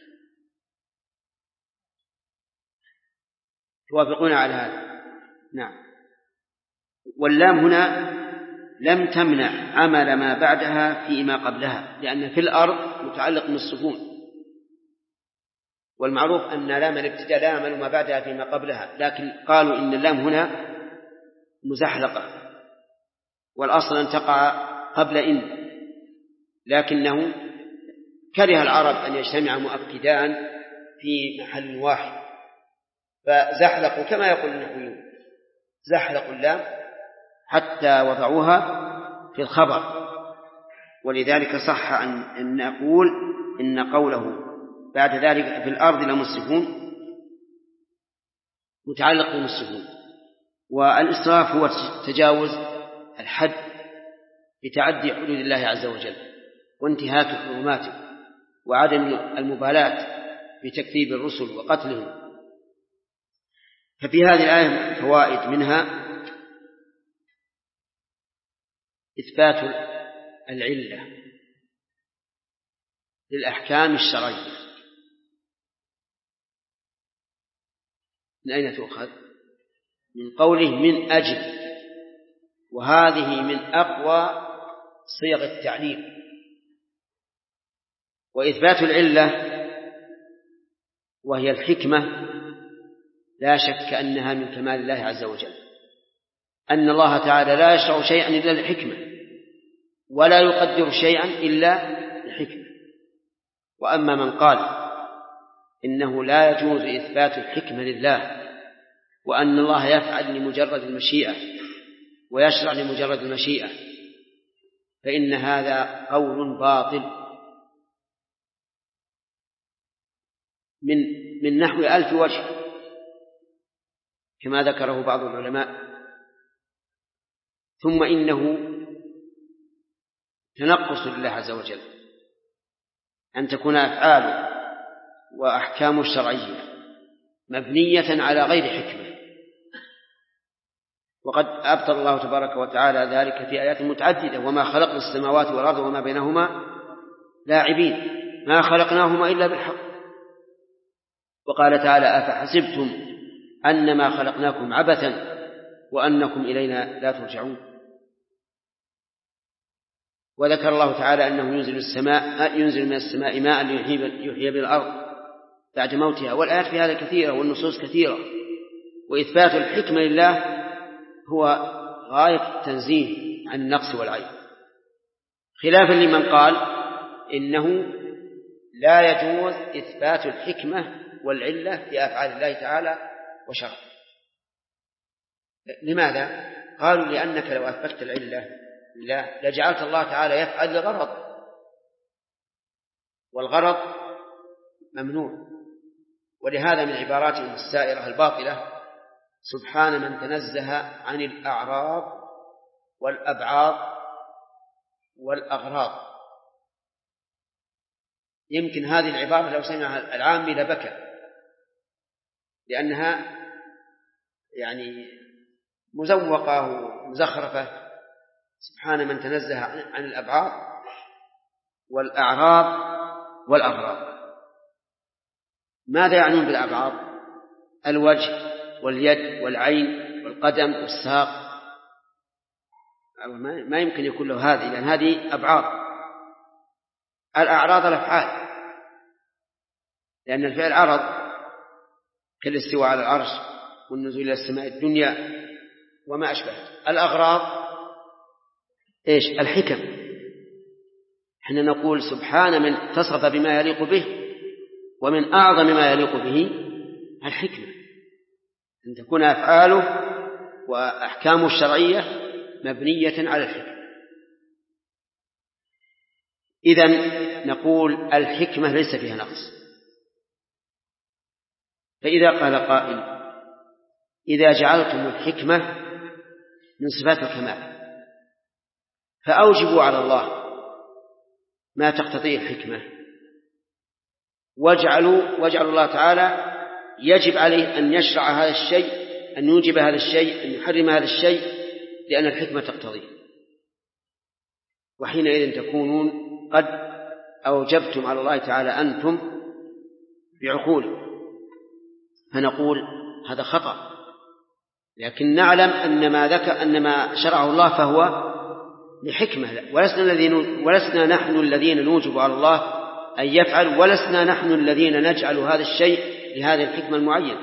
توافقون على هذا؟ نعم. واللام هنا لم تمنع عمل ما بعدها فيما قبلها، لأن في الأرض متعلق بالسكون، والمعروف أن لام الابتداء لا يعمل ما بعدها فيما قبلها، لكن قالوا إن اللام هنا مزحلقة، والأصل أن تقع قبل إن، لكنه كره العرب أن يجتمع مؤكدان في محل واحد، فزحلقوا كما يقول النحويون، زحلقوا اللام حتى وضعوها في الخبر. ولذلك صح أن نقول إن قوله بعد ذلك في الأرض لمسرفون متعلق بالمسرفون. والإسراف هو تجاوز الحد بتعدي حدود الله عز وجل وانتهاك حرماته وعدم المبالاة بتكذيب الرسل وقتلهم. ففي هذه الآية فوائد، منها إثبات العلة للأحكام الشرعية. من أين تؤخذ؟ من قوله من أجل، وهذه من أقوى صيغ التعليل. وإثبات العلة وهي الحكمة لا شك أنها من كمال الله عز وجل، أن الله تعالى لا يشرع شيئا إلا للحكمة، ولا يقدر شيئا إلا للحكمة. وأما من قال إنه لا يجوز إثبات الحكمة لله، وأن الله يفعل لمجرد المشيئة ويشرع لمجرد المشيئة، فإن هذا قول باطل من نحو 1000 وجه، كما ذكره بعض العلماء. ثم إنه تنقص لله عز وجل أن تكون أفعاله وأحكامه الشرعية مبنية على غير حكمة، وقد أبطل الله تبارك وتعالى ذلك في آيات متعددة: وما خلقنا السماوات والأرض وما بينهما لاعبين ما خلقناهما إلا بالحق. وقال تعالى: أفحسبتم أنما خلقناكم عبثا وأنكم إلينا لا ترجعون. وذكر الله تعالى أنه ينزل من السماء ماء ليحيي بالأرض بعد موتها. والآيات في هذا كثيرة والنصوص كثيرة. وإثبات الحكمة لله هو غاية التنزيه عن النقص والعيب، خلافا لمن قال إنه لا يجوز إثبات الحكمة والعلة في أفعال الله تعالى وشرعه. لماذا؟ قالوا لأنك لو أثبتت العلة لا لجعلت الله تعالى يفعل لغرض، والغرض ممنوع. ولهذا من عباراتهم السائرة الباطلة: سبحان من تنزه عن الأعراض والأبعاض والأغراض. يمكن هذه العبارة لو سمعها العامي لبكى، لأنها يعني مزوقة ومزخرفة. سبحان من تنزه عن الأبعاض والأعراض والأغراض. ماذا يعنون بالأبعاض؟ الوجه واليد والعين والقدم والساق. ما يمكن يكون له هذه، لأن هذه أبعاض. الأعراض الأفعال، لأن الفعل عرض، كالاستواء على العرش والنزول إلى السماء الدنيا وما أشبه. الأغراض إيش؟ الحكم. حين نقول سبحان من اتصف بما يليق به، ومن أعظم ما يليق به الحكمة، أن تكون أفعاله وأحكامه الشرعية مبنية على الحكمة. إذن نقول الحكمة ليس فيها نقص. فإذا قال قائل: إذا جعلتم الحكمة من صفات الكمال فأوجبوا على الله ما تقتضيه الحكمة، واجعلوا الله تعالى يجب عليه أن يشرع هذا الشيء، أن يوجب هذا الشيء، أن يحرم هذا الشيء، لأن الحكمة تقتضيه. وحينئذ تكونون قد أوجبتم على الله تعالى أنتم بعقولكم، فنقول هذا خطأ. لكن نعلم أن ما شرعه الله فهو لحكمة، ولسنا نحن الذين نوجب على الله أن يفعل، ولسنا نحن الذين نجعل هذا الشيء لهذه الحكمة المعينة.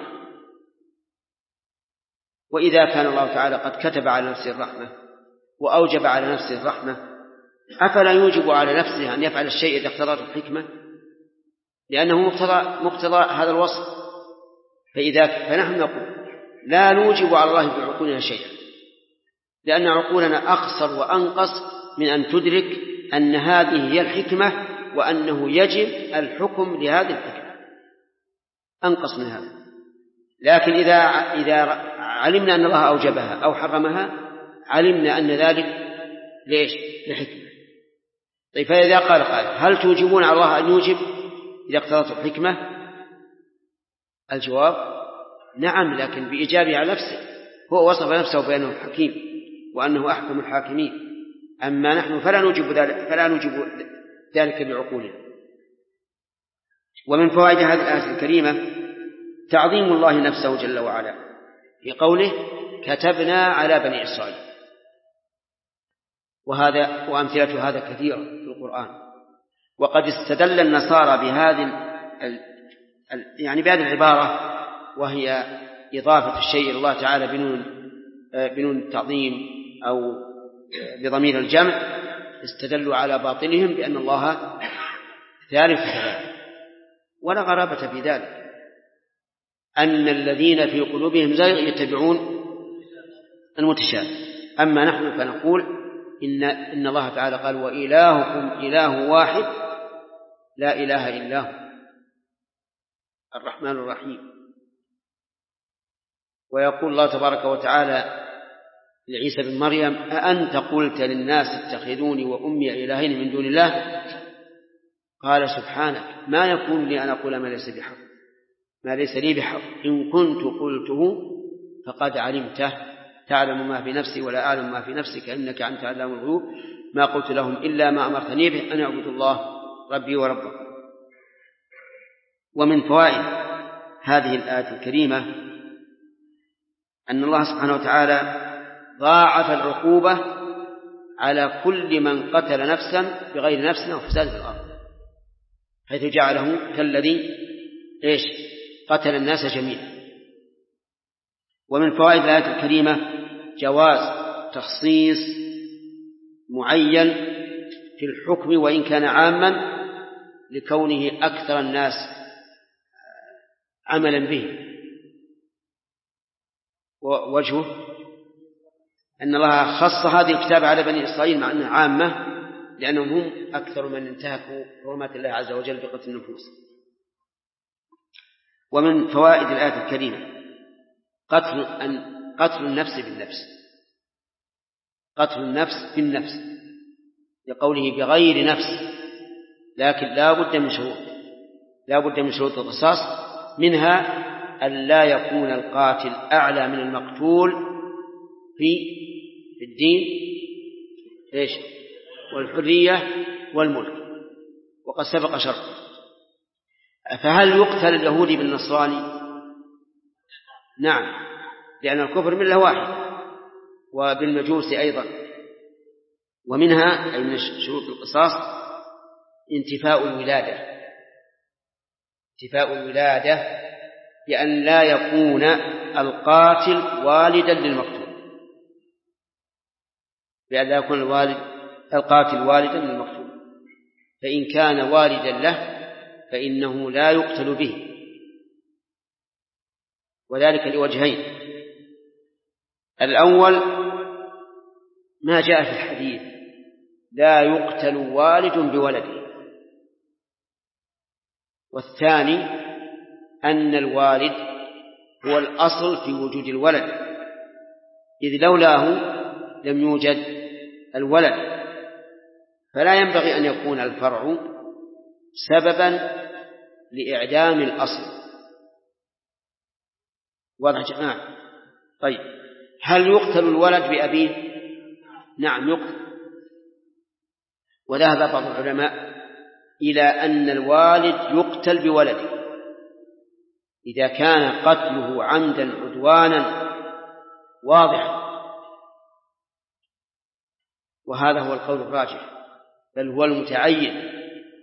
وإذا كان الله تعالى قد كتب على نفسه الرحمة وأوجب على نفسه الرحمة، أفلا يوجب على نفسه أن يفعل الشيء إذا اقتضته الحكمة؟ لأنه مقتضى هذا الوصف. فنحن نقول لا نوجب على الله بعقولنا شيئا، لأن عقولنا أقصر وأنقص من أن تدرك أن هذه هي الحكمة، وأنه يجب الحكم لهذه الحكمة، أنقص من هذا. لكن إذا علمنا أن الله أوجبها أو حرمها، علمنا أن ذلك ليش؟ لحكمة. طيب، فإذا قال هل توجبون على الله أن يوجب إذا اقتضته الحكمة؟ الجواب نعم، لكن بإيجابه على نفسه. هو وصف نفسه بأنه حكيم وأنه أحكم الحاكمين، أما نحن فلا نوجب ذلك بعقولنا. ومن فوائد هذه الآية الكريمة تعظيم الله نفسه جل وعلا في قوله كتبنا على بني إسرائيل، وأمثلة هذا كثيرة في القرآن. وقد استدل النصارى بهذه بهذه العبارة، وهي إضافة الشيء إلى الله تعالى بنون التعظيم أو بضمير الجمع، استدلوا على باطلهم بأن الله ثالث ثلاثة. ولا غرابة في ذلك، أن الذين في قلوبهم زيغ يتبعون المتشابه. أما نحن فنقول إن الله تعالى قال وإلهكم إله واحد لا إله إلا هو الرحمن الرحيم. ويقول الله تبارك وتعالى لعيسى بن مريم أأنت قلت للناس اتخذوني وأمي إلهين من دون الله؟ قال سبحانك ما يكون لي أن أقول ما ليس لي بحق، إن كنت قلته فقد علمته، تعلم ما في نفسي ولا أعلم ما في نفسك إنك أنت علام الغيوب، ما قلت لهم إلا ما أمرتني به أن أعبدوا الله ربي وربكم. ومن فوائد هذه الآية الكريمة أن الله سبحانه وتعالى ضاعف العقوبة على كل من قتل نفسا بغير نفس أو فساد في الأرض، حيث جعله كالذي قتل الناس جميعا. ومن فوائد الآية الكريمة جواز تخصيص معين في الحكم وإن كان عاما لكونه أكثر الناس عملا به. ووجهه أن الله خص هذه الكتاب على بني إسرائيل مع أنها عامة لأنهم هم أكثر من انتهكوا حرمات الله عز وجل بقتل النفوس. ومن فوائد الآية الكريمة قتل النفس بالنفس، قتل النفس بالنفس لقوله بغير نفس، لكن لا بد من شروط القصاص، منها أن لا يكون القاتل أعلى من المقتول في الدين والحرية والملك، وقد سبق شرط. فهل يقتل اليهودي بالنصراني؟ نعم، لأن الكفر ملة واحد، وبالمجوس أيضا. ومنها أي من شروط القصاص انتفاء الولادة بأن لا يكون القاتل والدا للمقتول، بأن لا يكون القاتل والدا للمقتول، فإن كان والدا له فإنه لا يقتل به، وذلك لوجهين. الأول ما جاء في الحديث لا يقتل والد بولده، والثاني أن الوالد هو الأصل في وجود الولد، إذ لولاه لم يوجد الولد، فلا ينبغي أن يكون الفرع سببا لإعدام الأصل. واضح جماعة؟ طيب، هل يقتل الولد بأبيه؟ نعم يقتل. وذهب بعض العلماء إلى أن الوالد يقتل بولده إذا كان قتله عمدا عدوانا واضحا، وهذا هو القول الراجح بل هو المتعين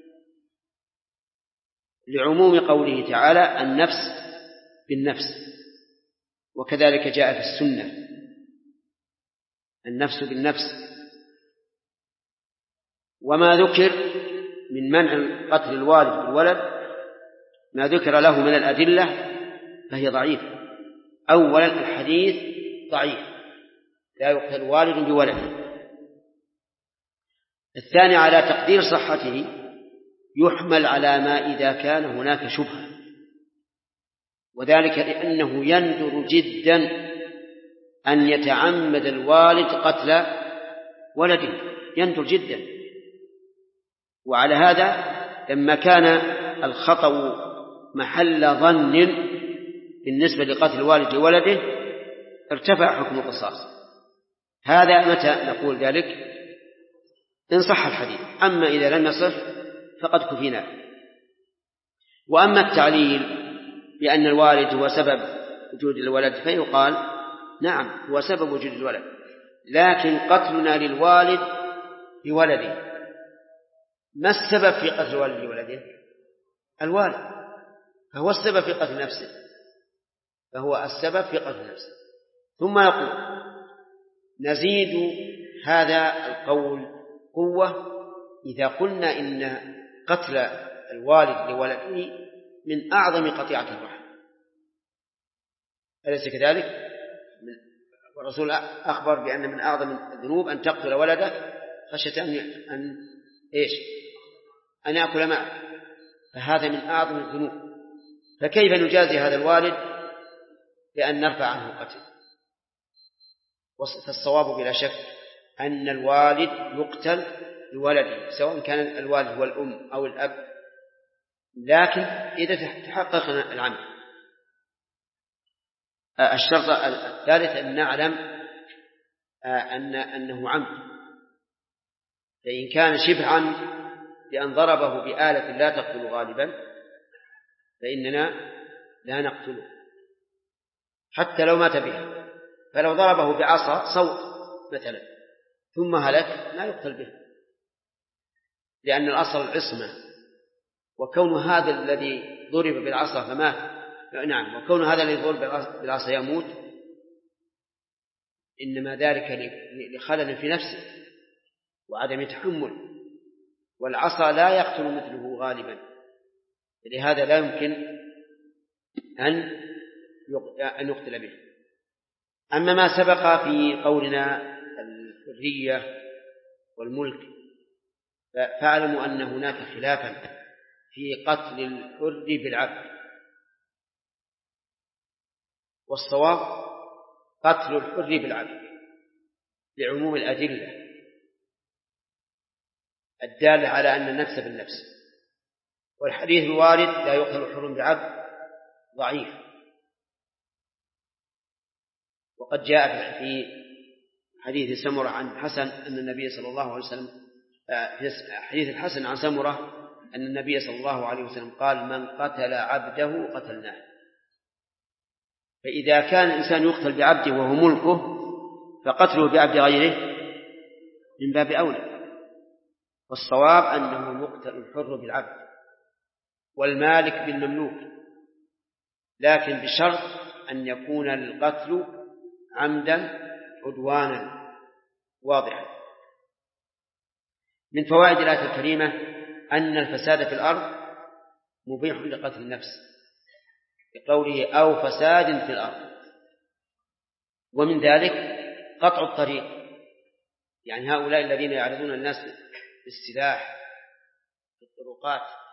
لعموم قوله تعالى النفس بالنفس، وكذلك جاء في السنة النفس بالنفس. وما ذكر من منع قتل الوالد بالولد ما ذكر له من الأدلة فهي ضعيفة. أولا الحديث ضعيف لا يقتل والد بولده. الثاني على تقدير صحته يحمل على ما إذا كان هناك شبهة، وذلك لأنه يندر جدا أن يتعمد الوالد قتل ولده، يندر جدا. وعلى هذا لما كان الخطأ محل ظن بالنسبة لقتل الوالد لولده ارتفع حكم القصاص. هذا متى نقول ذلك؟ إن صح الحديث، أما إذا لم يصح فقد كفينا. وأما التعليل بأن الوالد هو سبب وجود الولد فيقال نعم هو سبب وجود الولد، لكن قتلنا للوالد بولده ما السبب في قتل الوالد لولده؟ الوالد، فهو السبب في قتل نفسه، فهو السبب في قتل نفسه. ثم نقول نزيد هذا القول قوة إذا قلنا إن قتل الوالد لولده من أعظم قطيعة الرحم، أليس كذلك؟ والرسول أخبر بأن من أعظم الذنوب أن تقتل ولده خشية أن يأكل معه، فهذا من أعظم الذنوب. فكيف نجازي هذا الوالد بأن نرفع عنه القتل؟ فالصواب بلا شك أن الوالد يقتل لولده سواء كان الوالد هو الأم أو الأب، لكن إذا تحقق العمد. الشرط الثالث أن نعلم أنه عمد، فإن كان شبه عمد بأن ضربه بآلة لا تقتل غالبا فإننا لا نقتله حتى لو مات بها. فلو ضربه بعصا صوت مثلا ثم هلك لا يقتل به، لأن الأصل العصمة، وكون هذا الذي ضرب بالعصا فمات وكون هذا الذي ضرب بالعصا يموت إنما ذلك لخلل في نفسه، وعدم تحمل، والعصا لا يقتل مثله غالبا، لهذا لا يمكن أن يقتل به. أما ما سبق في قولنا الحرية والملك فاعلموا أن هناك خلافا في قتل الحر بالعبد، والصواب قتل الحر بالعبد لعموم الأدلة الدالة على أن النفس بالنفس، والحديث الوارد لا يقتل الحر بالعبد ضعيف. وقد جاء في حديث سمرة عن حسن أن النبي صلى الله عليه وسلم في حديث الحسن عن سمرة أن النبي صلى الله عليه وسلم قال: من قتل عبده قتلناه. فإذا كان الإنسان يقتل بعبده وهو ملكه فقتله بعبد غيره من باب أولى، والصواب أنه يقتل الحر بالعبد والمالك بالمملوك، لكن بشرط أن يكون القتل عمدا عدوانا واضحا. من فوائد الآية الكريمة أن الفساد في الأرض مبيح لقتل النفس بقوله: أو فساد في الأرض. ومن ذلك قطع الطريق، يعني هؤلاء الذين يعرضون الناس بالسلاح في الطرقات